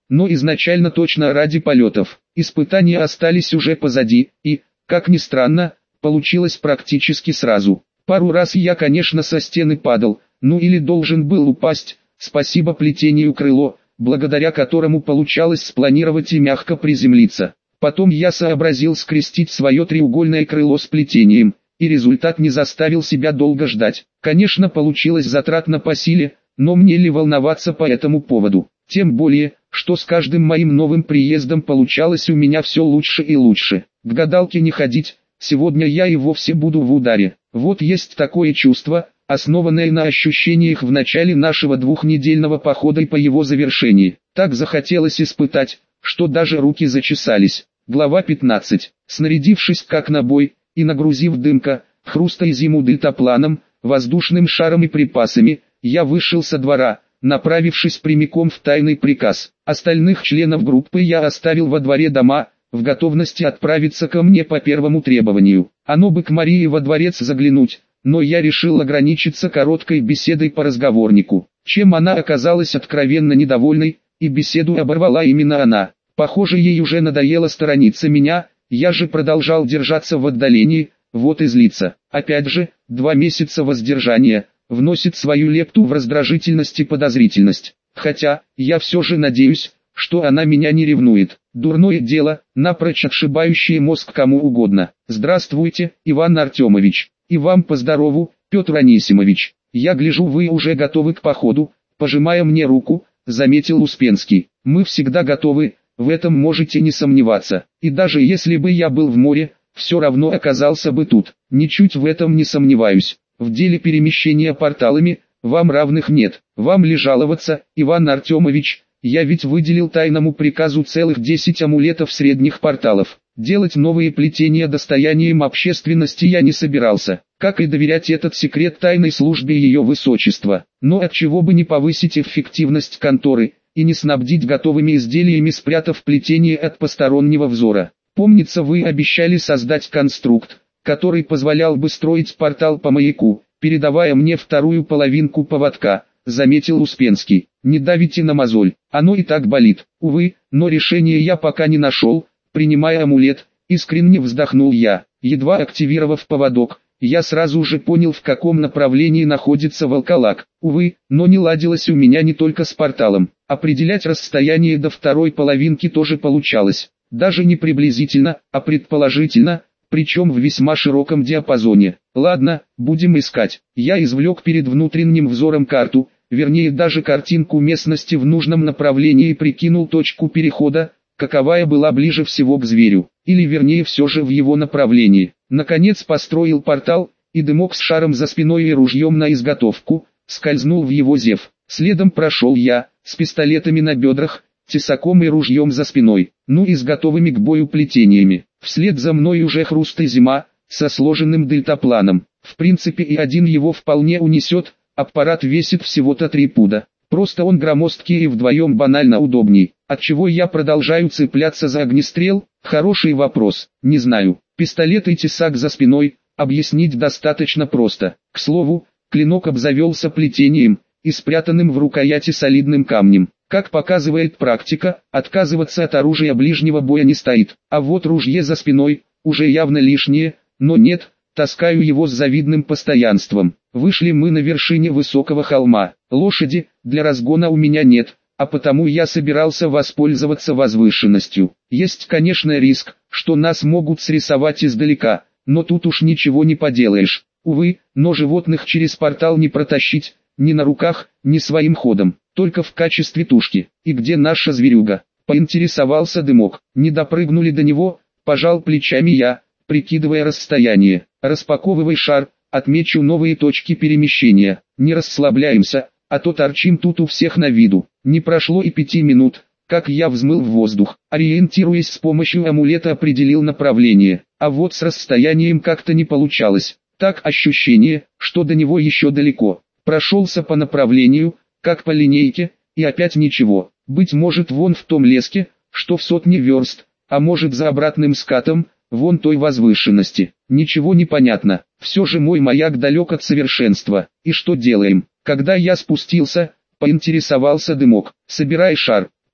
но изначально точно ради полетов. Испытания остались уже позади, и, как ни странно, получилось практически сразу. Пару раз я, конечно, со стены падал, ну или должен был упасть, спасибо плетению крыло, благодаря которому получалось спланировать и мягко приземлиться. Потом я сообразил скрестить свое треугольное крыло с плетением, и результат не заставил себя долго ждать. Конечно, получилось затратно по силе, но мне ли волноваться по этому поводу? Тем более, что с каждым моим новым приездом получалось у меня все лучше и лучше. К гадалке не ходить, сегодня я и вовсе буду в ударе. Вот есть такое чувство, основанное на ощущениях в начале нашего двухнедельного похода и по его завершении. Так захотелось испытать, что даже руки зачесались. Глава пятнадцать. Снарядившись как на бой, и нагрузив дымка, хруста и зиму дельтапланом, воздушным шаром и припасами, я вышел со двора, направившись прямиком в тайный приказ. Остальных членов группы я оставил во дворе дома, в готовности отправиться ко мне по первому требованию. Оно бы к Марии во дворец заглянуть, но я решил ограничиться короткой беседой по разговорнику, чем она оказалась откровенно недовольной, и беседу оборвала именно она. Похоже, ей уже надоело сторониться меня, я же продолжал держаться в отдалении, вот и злиться. Опять же, два месяца воздержания вносит свою лепту в раздражительность и подозрительность. Хотя, я все же надеюсь, что она меня не ревнует. Дурное дело, напрочь отшибающее мозг кому угодно. Здравствуйте, Иван Артемович. И вам поздорову, Петр Анисимович. Я гляжу, вы уже готовы к походу, пожимая мне руку, заметил Успенский. Мы всегда готовы, в этом можете не сомневаться. И даже если бы я был в море, все равно оказался бы тут. Ничуть в этом не сомневаюсь. В деле перемещения порталами, вам равных нет. Вам ли жаловаться, Иван Артемович? Я ведь выделил тайному приказу целых десять амулетов средних порталов. Делать новые плетения достоянием общественности я не собирался, как и доверять этот секрет тайной службе ее высочества. Но отчего бы не повысить эффективность конторы, и не снабдить готовыми изделиями, спрятав плетение от постороннего взора. Помнится, вы обещали создать конструкт, который позволял бы строить портал по маяку, передавая мне вторую половинку поводка, заметил Успенский. Не давите на мозоль, оно и так болит. Увы, но решение я пока не нашел, принимая амулет, искренне вздохнул я. Едва активировав поводок, я сразу же понял, в каком направлении находится волколак. Увы, но не ладилось у меня не только с порталом. Определять расстояние до второй половинки тоже получалось. Даже не приблизительно, а предположительно, причем в весьма широком диапазоне. Ладно, будем искать. Я извлек перед внутренним взором карту, вернее даже картинку местности в нужном направлении, и прикинул точку перехода, каковая была ближе всего к зверю, или вернее все же в его направлении. Наконец построил портал, и дымок с шаром за спиной и ружьем на изготовку, скользнул в его зев. Следом прошел я, с пистолетами на бедрах, тесаком и ружьем за спиной, ну и с готовыми к бою плетениями. Вслед за мной уже хруст и зима, со сложенным дельтапланом. В принципе и один его вполне унесет, аппарат весит всего-то три пуда. Просто он громоздкий и вдвоем банально удобней. Отчего я продолжаю цепляться за огнестрел? Хороший вопрос, не знаю. Пистолет и тесак за спиной, объяснить достаточно просто. К слову, клинок обзавелся плетением, и спрятанным в рукояти солидным камнем. Как показывает практика, отказываться от оружия ближнего боя не стоит. А вот ружье за спиной, уже явно лишнее, но нет, таскаю его с завидным постоянством. Вышли мы на вершине высокого холма. Лошади, для разгона у меня нет, а потому я собирался воспользоваться возвышенностью. Есть, конечно, риск, что нас могут срисовать издалека, но тут уж ничего не поделаешь. Увы, но животных через портал не протащить, ни на руках, ни своим ходом, только в качестве тушки. И где наша зверюга? Поинтересовался Дымок. Не допрыгнули до него, пожал плечами я, прикидывая расстояние. Распаковывай шар, отмечу новые точки перемещения. Не расслабляемся, а то торчим тут у всех на виду. Не прошло и пяти минут, как я взмыл в воздух. Ориентируясь с помощью амулета, определил направление. А вот с расстоянием как-то не получалось. Так ощущение, что до него еще далеко. Прошелся по направлению, как по линейке, и опять ничего. Быть может, вон в том леске, что в сотне верст, а может за обратным скатом, вон той возвышенности. Ничего не понятно. Все же мой маяк далек от совершенства. И что делаем? Когда я спустился, поинтересовался Дымок. Собирай шар.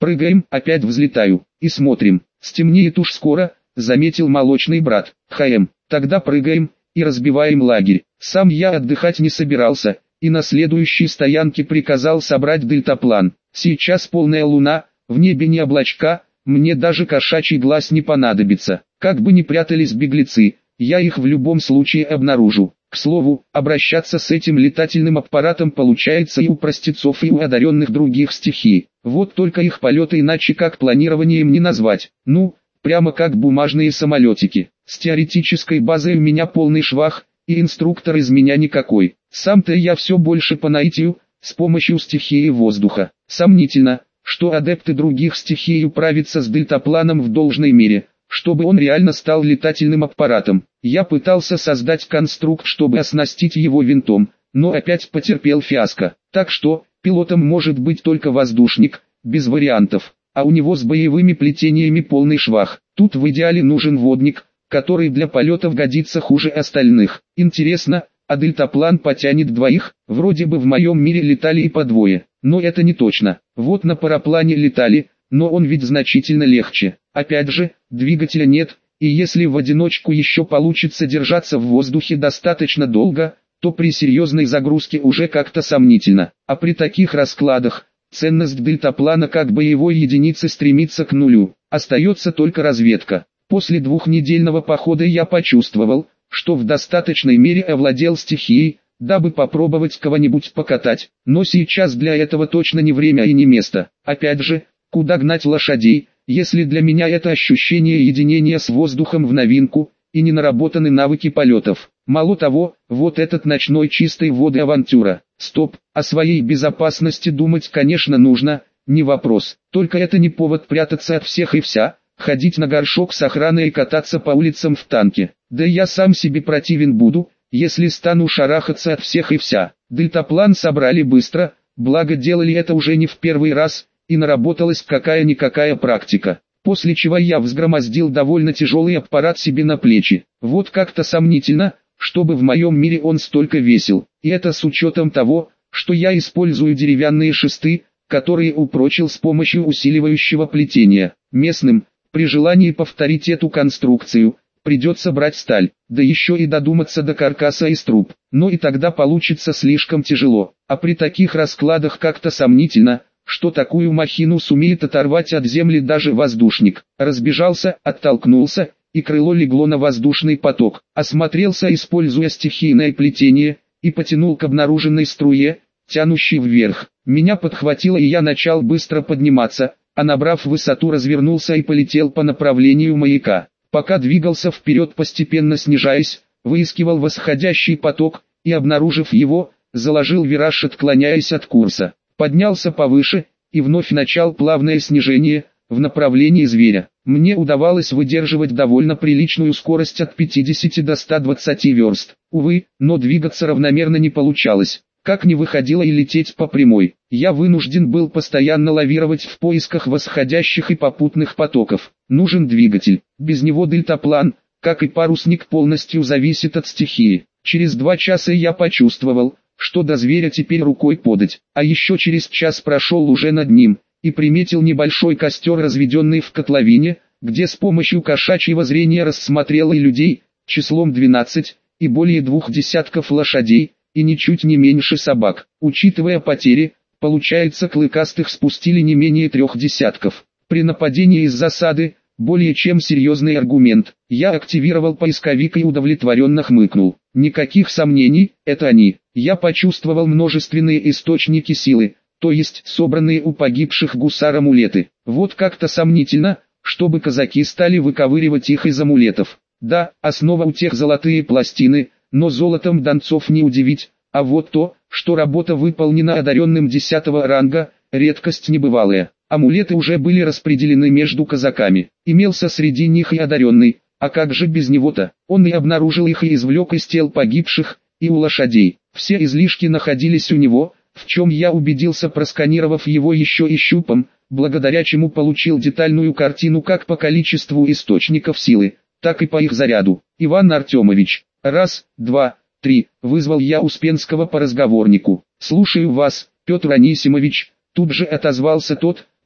Прыгаем, опять взлетаю, и смотрим, стемнеет уж скоро, заметил молочный брат. ХМ, тогда прыгаем, и разбиваем лагерь. Сам я отдыхать не собирался, и на следующей стоянке приказал собрать дельтаплан. Сейчас полная луна, в небе не облачка, мне даже кошачий глаз не понадобится. Как бы ни прятались беглецы, я их в любом случае обнаружу. К слову, обращаться с этим летательным аппаратом получается и у простецов, и у одаренных других стихий. Вот только их полеты иначе как планированием не назвать. Ну, прямо как бумажные самолетики. С теоретической базой у меня полный швах, и инструктор из меня никакой. Сам-то я все больше по наитию, с помощью стихии воздуха. Сомнительно, что адепты других стихий управятся с дельтапланом в должной мере, чтобы он реально стал летательным аппаратом. Я пытался создать конструкт, чтобы оснастить его винтом, но опять потерпел фиаско. Так что, пилотом может быть только воздушник, без вариантов, а у него с боевыми плетениями полный швах. Тут в идеале нужен водник, который для полетов годится хуже остальных. Интересно, а дельтаплан потянет двоих? Вроде бы в моем мире летали и по двое, но это не точно. Вот на параплане летали, но он ведь значительно легче. Опять же, двигателя нет, и если в одиночку еще получится держаться в воздухе достаточно долго, то при серьезной загрузке уже как-то сомнительно. А при таких раскладах, ценность дельтаплана как боевой единицы стремится к нулю. Остается только разведка. После двухнедельного похода я почувствовал, что в достаточной мере овладел стихией, дабы попробовать кого-нибудь покатать. Но сейчас для этого точно не время и не место. Опять же, куда гнать лошадей, если для меня это ощущение единения с воздухом в новинку, и не наработаны навыки полетов. Мало того, вот этот ночной чистой воды авантюра. Стоп, о своей безопасности думать, конечно, нужно, не вопрос. Только это не повод прятаться от всех и вся, ходить на горшок с охраной и кататься по улицам в танке. Да я сам себе противен буду, если стану шарахаться от всех и вся. Дельтаплан собрали быстро, благо делали это уже не в первый раз, и наработалась какая-никакая практика. После чего я взгромоздил довольно тяжелый аппарат себе на плечи. Вот как-то сомнительно, чтобы в моем мире он столько весил. И это с учетом того, что я использую деревянные шесты, которые упрочил с помощью усиливающего плетения. Местным, при желании повторить эту конструкцию, придется брать сталь, да еще и додуматься до каркаса из труб. Но и тогда получится слишком тяжело. А при таких раскладах как-то сомнительно, что такую махину сумеет оторвать от земли даже воздушник. Разбежался, оттолкнулся, и крыло легло на воздушный поток. Осмотрелся, используя стихийное плетение, и потянул к обнаруженной струе, тянущей вверх. Меня подхватило, и я начал быстро подниматься, а набрав высоту, развернулся и полетел по направлению маяка. Пока двигался вперед, постепенно снижаясь, выискивал восходящий поток, и, обнаружив его, заложил вираж, отклоняясь от курса. Поднялся повыше, и вновь начал плавное снижение, в направлении зверя. Мне удавалось выдерживать довольно приличную скорость от пятидесяти до ста двадцати верст. Увы, но двигаться равномерно не получалось. Как ни выходило и лететь по прямой, я вынужден был постоянно лавировать в поисках восходящих и попутных потоков. Нужен двигатель, без него дельтаплан, как и парусник, полностью зависит от стихии. Через два часа я почувствовал, что до зверя теперь рукой подать, а еще через час прошел уже над ним, и приметил небольшой костер, разведенный в котловине, где с помощью кошачьего зрения рассмотрел и людей, числом двенадцать, и более двух десятков лошадей, и ничуть не меньше собак. Учитывая потери, получается, клыкастых спустили не менее трех десятков. При нападении из засады, более чем серьезный аргумент. Я активировал поисковик и удовлетворенно хмыкнул. Никаких сомнений, это они. Я почувствовал множественные источники силы, то есть собранные у погибших гусар амулеты. Вот как-то сомнительно, чтобы казаки стали выковыривать их из амулетов. Да, основа у тех золотые пластины, но золотом донцов не удивить, а вот то, что работа выполнена одаренным десятого ранга, редкость небывалая. Амулеты уже были распределены между казаками. Имелся среди них и одаренный, а как же без него-то? Он и обнаружил их и извлек из тел погибших, и у лошадей. Все излишки находились у него, в чем я убедился, просканировав его еще и щупом, благодаря чему получил детальную картину как по количеству источников силы, так и по их заряду. Иван Артемович, раз, два, три, вызвал я Успенского по разговорнику. Слушаю вас, Петр Анисимович, тут же отозвался тот,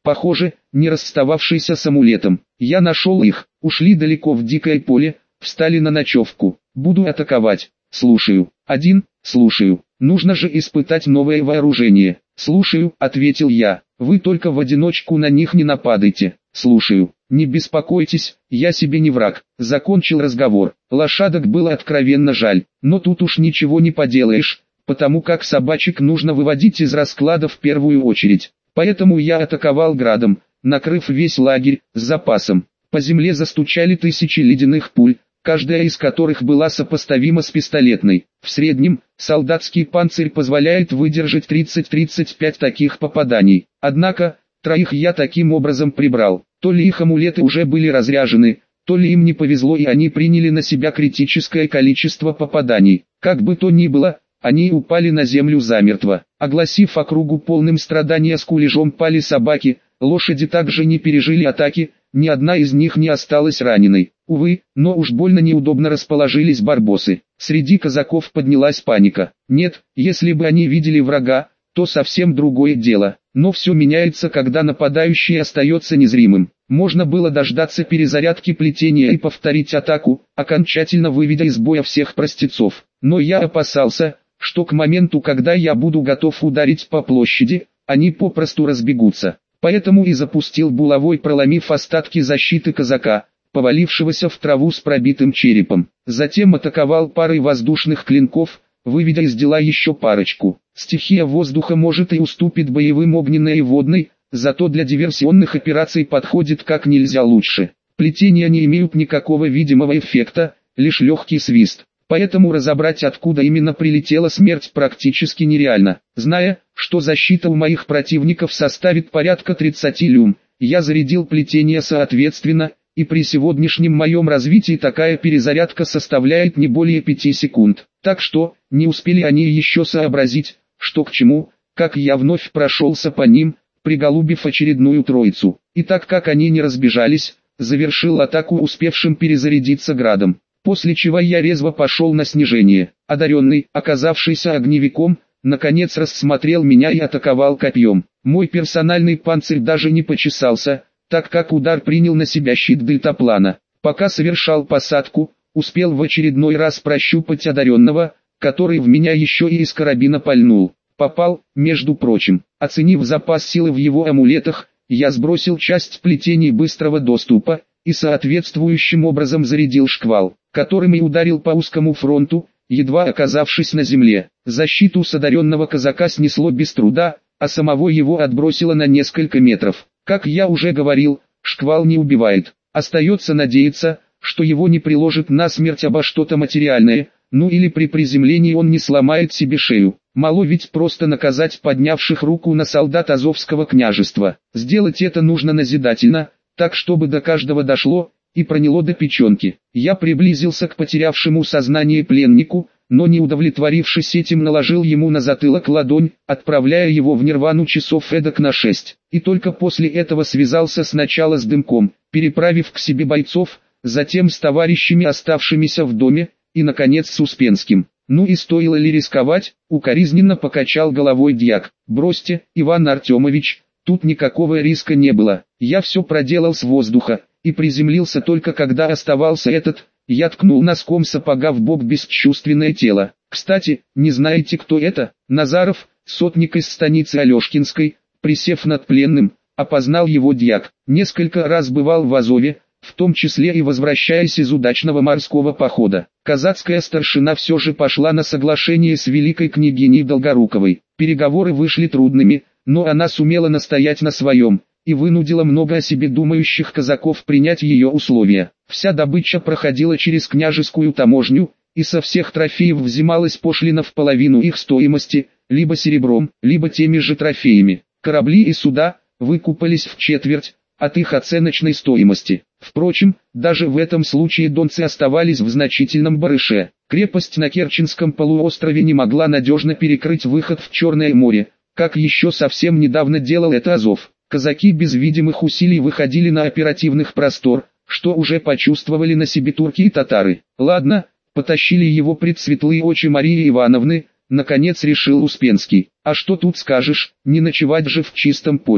похоже, не расстававшийся с амулетом. Я нашел их, ушли далеко в дикое поле, встали на ночевку. Буду атаковать. Слушаю. Один, слушаю. Нужно же испытать новое вооружение. Слушаю, ответил я. Вы только в одиночку на них не нападайте. Слушаю. Не беспокойтесь, я себе не враг. Закончил разговор. Лошадок было откровенно жаль, но тут уж ничего не поделаешь, потому как собачек нужно выводить из расклада в первую очередь. Поэтому я атаковал градом, накрыв весь лагерь, с запасом. По земле застучали тысячи ледяных пуль, каждая из которых была сопоставима с пистолетной. В среднем, солдатский панцирь позволяет выдержать тридцать-тридцать пять таких попаданий. Однако, троих я таким образом прибрал. То ли их амулеты уже были разряжены, то ли им не повезло и они приняли на себя критическое количество попаданий. Как бы то ни было, они упали на землю замертво. Огласив округу полным страдания скулежом пали собаки, лошади также не пережили атаки, ни одна из них не осталась раненой. Увы, но уж больно неудобно расположились барбосы. Среди казаков поднялась паника. Нет, если бы они видели врага, то совсем другое дело. Но все меняется, когда нападающий остается незримым. Можно было дождаться перезарядки плетения и повторить атаку, окончательно выведя из боя всех простецов. Но я опасался, что к моменту, когда я буду готов ударить по площади, они попросту разбегутся. Поэтому и запустил булавой, проломив остатки защиты казака, повалившегося в траву с пробитым черепом. Затем атаковал парой воздушных клинков, выведя из дела еще парочку. Стихия воздуха может и уступит боевым огненной и водной, зато для диверсионных операций подходит как нельзя лучше. Плетения не имеют никакого видимого эффекта, лишь легкий свист. Поэтому разобрать, откуда именно прилетела смерть, практически нереально. Зная, что защита у моих противников составит порядка тридцати люм, я зарядил плетение соответственно, и при сегодняшнем моем развитии такая перезарядка составляет не более пяти секунд. Так что, не успели они еще сообразить, что к чему, как я вновь прошелся по ним, приголубив очередную троицу. И так как они не разбежались, завершил атаку успевшим перезарядиться градом. После чего я резво пошел на снижение. Одаренный, оказавшийся огневиком, наконец рассмотрел меня и атаковал копьем. Мой персональный панцирь даже не почесался, так как удар принял на себя щит дельтаплана. Пока совершал посадку, успел в очередной раз прощупать одаренного, который в меня еще и из карабина пальнул. Попал, между прочим. Оценив запас силы в его амулетах, я сбросил часть плетений быстрого доступа, и соответствующим образом зарядил шквал, которым и ударил по узкому фронту, едва оказавшись на земле. Защиту с одаренного казака снесло без труда, а самого его отбросило на несколько метров. Как я уже говорил, шквал не убивает. Остается надеяться, что его не приложит насмерть обо что-то материальное, ну или при приземлении он не сломает себе шею. Мало ведь просто наказать поднявших руку на солдат Азовского княжества. Сделать это нужно назидательно, так чтобы до каждого дошло, и проняло до печенки. Я приблизился к потерявшему сознание пленнику, но не удовлетворившись этим, наложил ему на затылок ладонь, отправляя его в нирвану часов эдак на шесть. И только после этого связался сначала с Дымком, переправив к себе бойцов, затем с товарищами, оставшимися в доме, и наконец с Успенским. Ну и стоило ли рисковать, укоризненно покачал головой дьяк. Бросьте, Иван Артемович, тут никакого риска не было. Я все проделал с воздуха, и приземлился только когда оставался этот. Я ткнул носком сапога в бок бесчувственное тело. Кстати, не знаете, кто это? Назаров, сотник из станицы Алешкинской, присев над пленным, опознал его дьяк. Несколько раз бывал в Азове, в том числе и возвращаясь из удачного морского похода. Казацкая старшина все же пошла на соглашение с великой княгиней Долгоруковой. Переговоры вышли трудными, но она сумела настоять на своем, и вынудила много о себе думающих казаков принять ее условия. Вся добыча проходила через княжескую таможню, и со всех трофеев взималась пошлина в половину их стоимости, либо серебром, либо теми же трофеями. Корабли и суда выкупались в четверть от их оценочной стоимости. Впрочем, даже в этом случае донцы оставались в значительном барыше. Крепость на Керченском полуострове не могла надежно перекрыть выход в Черное море, как еще совсем недавно делал это Азов. Казаки без видимых усилий выходили на оперативных простор, что уже почувствовали на себе турки и татары. Ладно, потащили его пред светлые очи Марии Ивановны, наконец решил Успенский. А что тут скажешь, не ночевать же в чистом поле.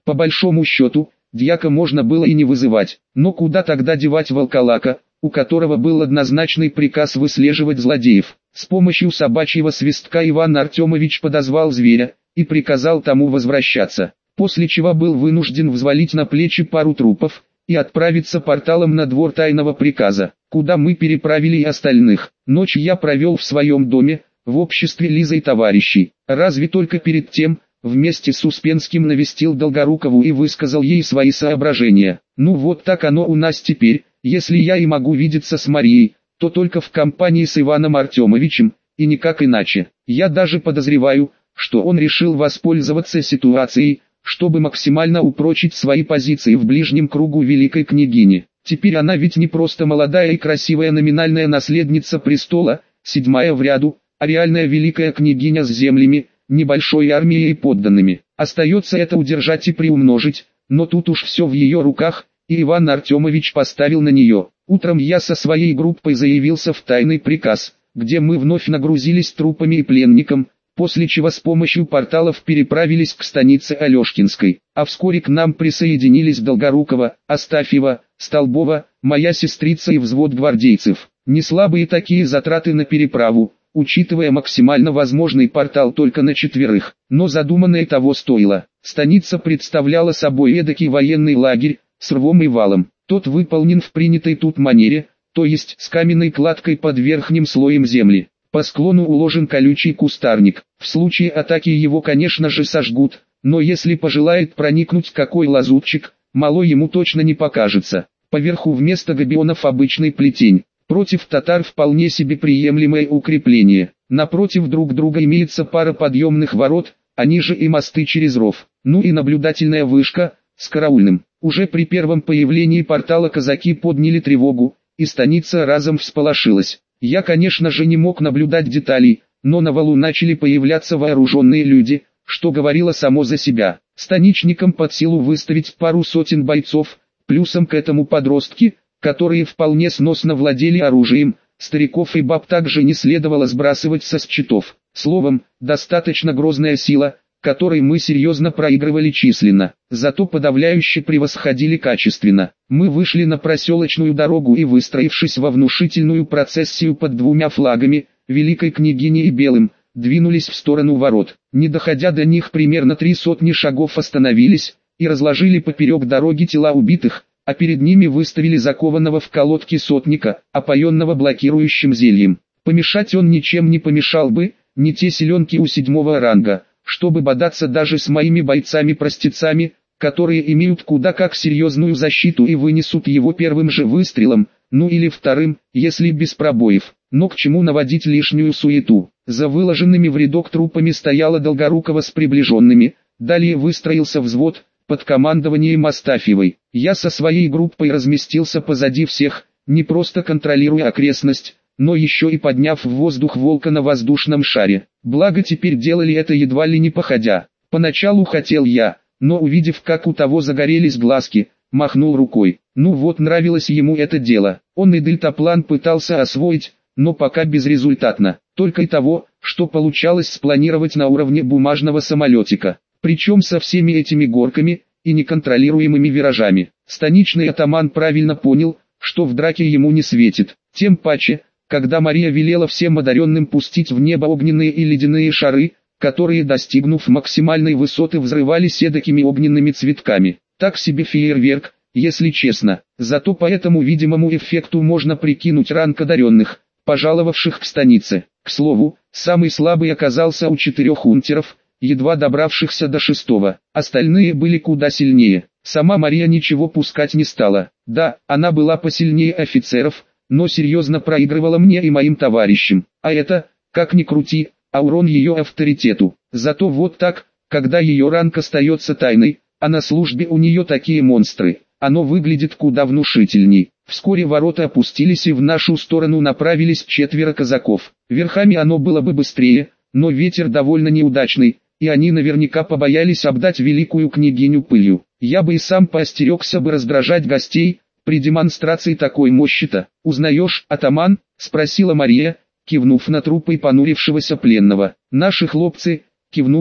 По большому счету, дьяка можно было и не вызывать, но куда тогда девать волколака, у которого был однозначный приказ выслеживать злодеев? С помощью собачьего свистка Иван Артемович подозвал зверя и приказал тому возвращаться, после чего был вынужден взвалить на плечи пару трупов и отправиться порталом на двор тайного приказа, куда мы переправили и остальных. Ночь я провел в своем доме, в обществе Лизы и товарищей, разве только перед тем, вместе с Успенским навестил Долгорукову и высказал ей свои соображения. Ну вот так оно у нас теперь, если я и могу видеться с Марией, то только в компании с Иваном Артемовичем, и никак иначе. Я даже подозреваю, что он решил воспользоваться ситуацией, чтобы максимально упрочить свои позиции в ближнем кругу великой княгини. Теперь она ведь не просто молодая и красивая номинальная наследница престола, седьмая в ряду, а реальная великая княгиня с землями, небольшой армией и подданными. Остается это удержать и приумножить, но тут уж все в ее руках, и Иван Артемович поставил на нее. Утром я со своей группой заявился в тайный приказ, где мы вновь нагрузились трупами и пленником, после чего с помощью порталов переправились к станице Алешкинской, а вскоре к нам присоединились Долгорукова, Астафьева, Столбова, моя сестрица и взвод гвардейцев. Не слабые такие затраты на переправу, учитывая максимально возможный портал только на четверых, но задуманное того стоило. Станица представляла собой эдакий военный лагерь, с рвом и валом. Тот выполнен в принятой тут манере, то есть с каменной кладкой под верхним слоем земли. По склону уложен колючий кустарник. В случае атаки его, конечно же, сожгут, но если пожелает проникнуть какой лазутчик, мало ему точно не покажется. Поверху вместо габионов обычный плетень. Против татар вполне себе приемлемое укрепление. Напротив друг друга имеется пара подъемных ворот, а ниже и мосты через ров. Ну и наблюдательная вышка с караульным. Уже при первом появлении портала казаки подняли тревогу, и станица разом всполошилась. Я, конечно же, не мог наблюдать деталей, но на валу начали появляться вооруженные люди, что говорило само за себя. Станичникам под силу выставить пару сотен бойцов, плюсом к этому подростки, которые вполне сносно владели оружием, стариков и баб также не следовало сбрасывать со счетов. Словом, достаточно грозная сила, которой мы серьезно проигрывали численно, зато подавляюще превосходили качественно. Мы вышли на проселочную дорогу и, выстроившись во внушительную процессию под двумя флагами, великой княгини и белым, двинулись в сторону ворот. Не доходя до них примерно три сотни шагов, остановились и разложили поперек дороги тела убитых, а перед ними выставили закованного в колодки сотника, опоенного блокирующим зельем. Помешать он ничем не помешал бы, не те селенки у седьмого ранга, чтобы бодаться даже с моими бойцами-простецами, которые имеют куда как серьезную защиту и вынесут его первым же выстрелом, ну или вторым, если без пробоев. Но к чему наводить лишнюю суету? За выложенными в рядок трупами стояла Долгорукова с приближенными, далее выстроился взвод, под командованием Астафьевой. Я со своей группой разместился позади всех, не просто контролируя окрестность, но еще и подняв в воздух волка на воздушном шаре. Благо теперь делали это едва ли не походя. Поначалу хотел я, но увидев, как у того загорелись глазки, махнул рукой. Ну вот, нравилось ему это дело. Он и дельтаплан пытался освоить, но пока безрезультатно. Только и того, что получалось спланировать на уровне бумажного самолетика. Причем со всеми этими горками и неконтролируемыми виражами. Станичный атаман правильно понял, что в драке ему не светит. Тем паче, когда Мария велела всем одаренным пустить в небо огненные и ледяные шары, которые, достигнув максимальной высоты, взрывались эдакими огненными цветками. Так себе фейерверк, если честно. Зато по этому видимому эффекту можно прикинуть ранг одаренных, пожаловавших к станице. К слову, самый слабый оказался у четырех унтеров, едва добравшихся до шестого. Остальные были куда сильнее. Сама Мария ничего пускать не стала. Да, она была посильнее офицеров, но серьезно проигрывала мне и моим товарищам. А это, как ни крути, а урон ее авторитету. Зато вот так, когда ее ранг остается тайной, а на службе у нее такие монстры, оно выглядит куда внушительней. Вскоре ворота опустились и в нашу сторону направились четверо казаков. Верхами оно было бы быстрее, но ветер довольно неудачный, и они наверняка побоялись обдать великую княгиню пылью. Я бы и сам поостерегся бы раздражать гостей при демонстрации такой мощи-то. «Узнаешь, атаман?» — спросила Мария, кивнув на трупы понурившегося пленного. Наши хлопцы, кивнув,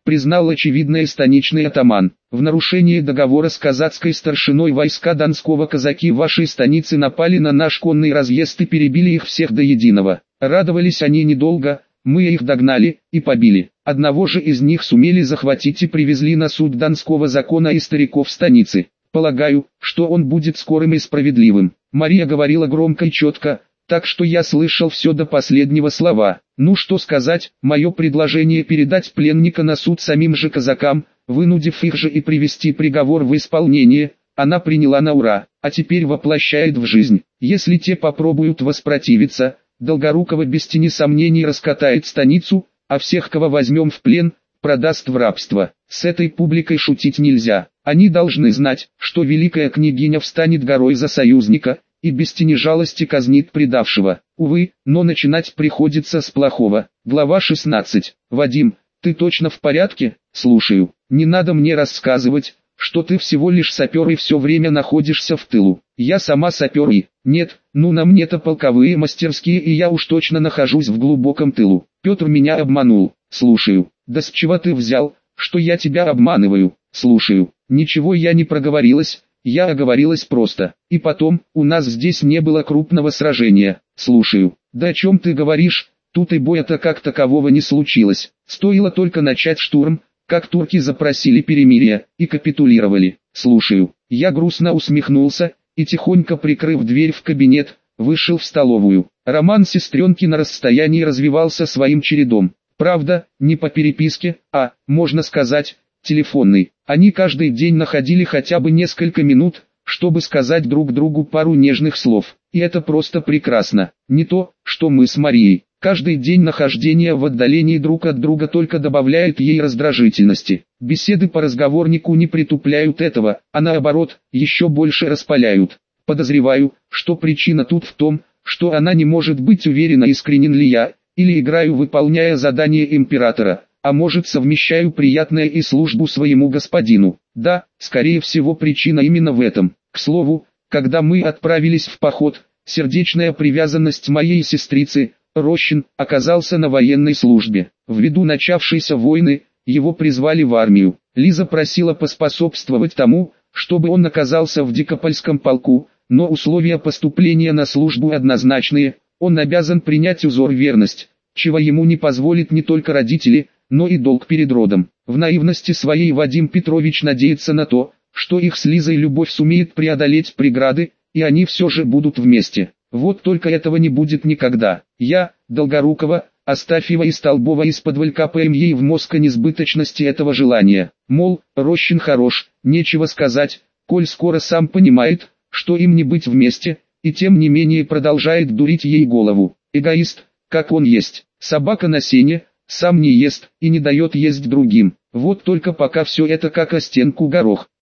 признал очевидное станичный атаман. В нарушение договора с казацкой старшиной войска Донского казаки в вашей станице напали на наш конный разъезд и перебили их всех до единого. Радовались они недолго, мы их догнали и побили. Одного же из них сумели захватить и привезли на суд Донского закона и стариков станицы. Полагаю, что он будет скорым и справедливым. Мария говорила громко и четко, так что я слышал все до последнего слова. Ну что сказать, мое предложение передать пленника на суд самим же казакам, вынудив их же и привести приговор в исполнение, она приняла на ура, а теперь воплощает в жизнь. Если те попробуют воспротивиться, Долгорукова без тени сомнений раскатает станицу, а всех, кого возьмем в плен, продаст в рабство. С этой публикой шутить нельзя. Они должны знать, что великая княгиня встанет горой за союзника, и без тени жалости казнит предавшего. Увы, но начинать приходится с плохого. Глава шестнадцать. Вадим, ты точно в порядке? Слушаю. Не надо мне рассказывать, что ты всего лишь сапер и все время находишься в тылу. Я сама сапер и... Нет, ну на мне-то полковые мастерские, и я уж точно нахожусь в глубоком тылу. Петр меня обманул. Слушаю. Да с чего ты взял, что я тебя обманываю? Слушаю. Ничего я не проговорилась. Я оговорилась просто. И потом, у нас здесь не было крупного сражения. Слушаю. Да о чем ты говоришь? Тут и боя-то как такового не случилось. Стоило только начать штурм, как турки запросили перемирие и капитулировали. Слушаю. Я грустно усмехнулся и, тихонько прикрыв дверь в кабинет, вышел в столовую. Роман сестренки на расстоянии развивался своим чередом. Правда, не по переписке, а, можно сказать, телефонный. Они каждый день находили хотя бы несколько минут, чтобы сказать друг другу пару нежных слов. И это просто прекрасно. Не то, что мы с Марией. Каждый день нахождения в отдалении друг от друга только добавляет ей раздражительности. Беседы по разговорнику не притупляют этого, а наоборот, еще больше распаляют. Подозреваю, что причина тут в том, что она не может быть уверена, искренен ли я, или играю, выполняя задание императора, а может, совмещаю приятное и службу своему господину. Да, скорее всего, причина именно в этом. К слову, когда мы отправились в поход, сердечная привязанность моей сестрицы, Рощин, оказался на военной службе. Ввиду начавшейся войны, его призвали в армию. Лиза просила поспособствовать тому, чтобы он оказался в Дикопольском полку, но условия поступления на службу однозначные: он обязан принять узор верность, чего ему не позволит не только родители, но и долг перед родом. В наивности своей Вадим Петрович надеется на то, что их с Лизой любовь сумеет преодолеть преграды, и они все же будут вместе. Вот только этого не будет никогда. Я, Долгорукова, Астафьева и Столбова из-под капаем ей в мозг о несбыточности этого желания. Мол, Рощин хорош, нечего сказать, коль скоро сам понимает, что им не быть вместе, и тем не менее продолжает дурить ей голову. Эгоист, как он есть. Собака на сене, сам не ест и не дает есть другим. Вот только пока все это как о стенку горох.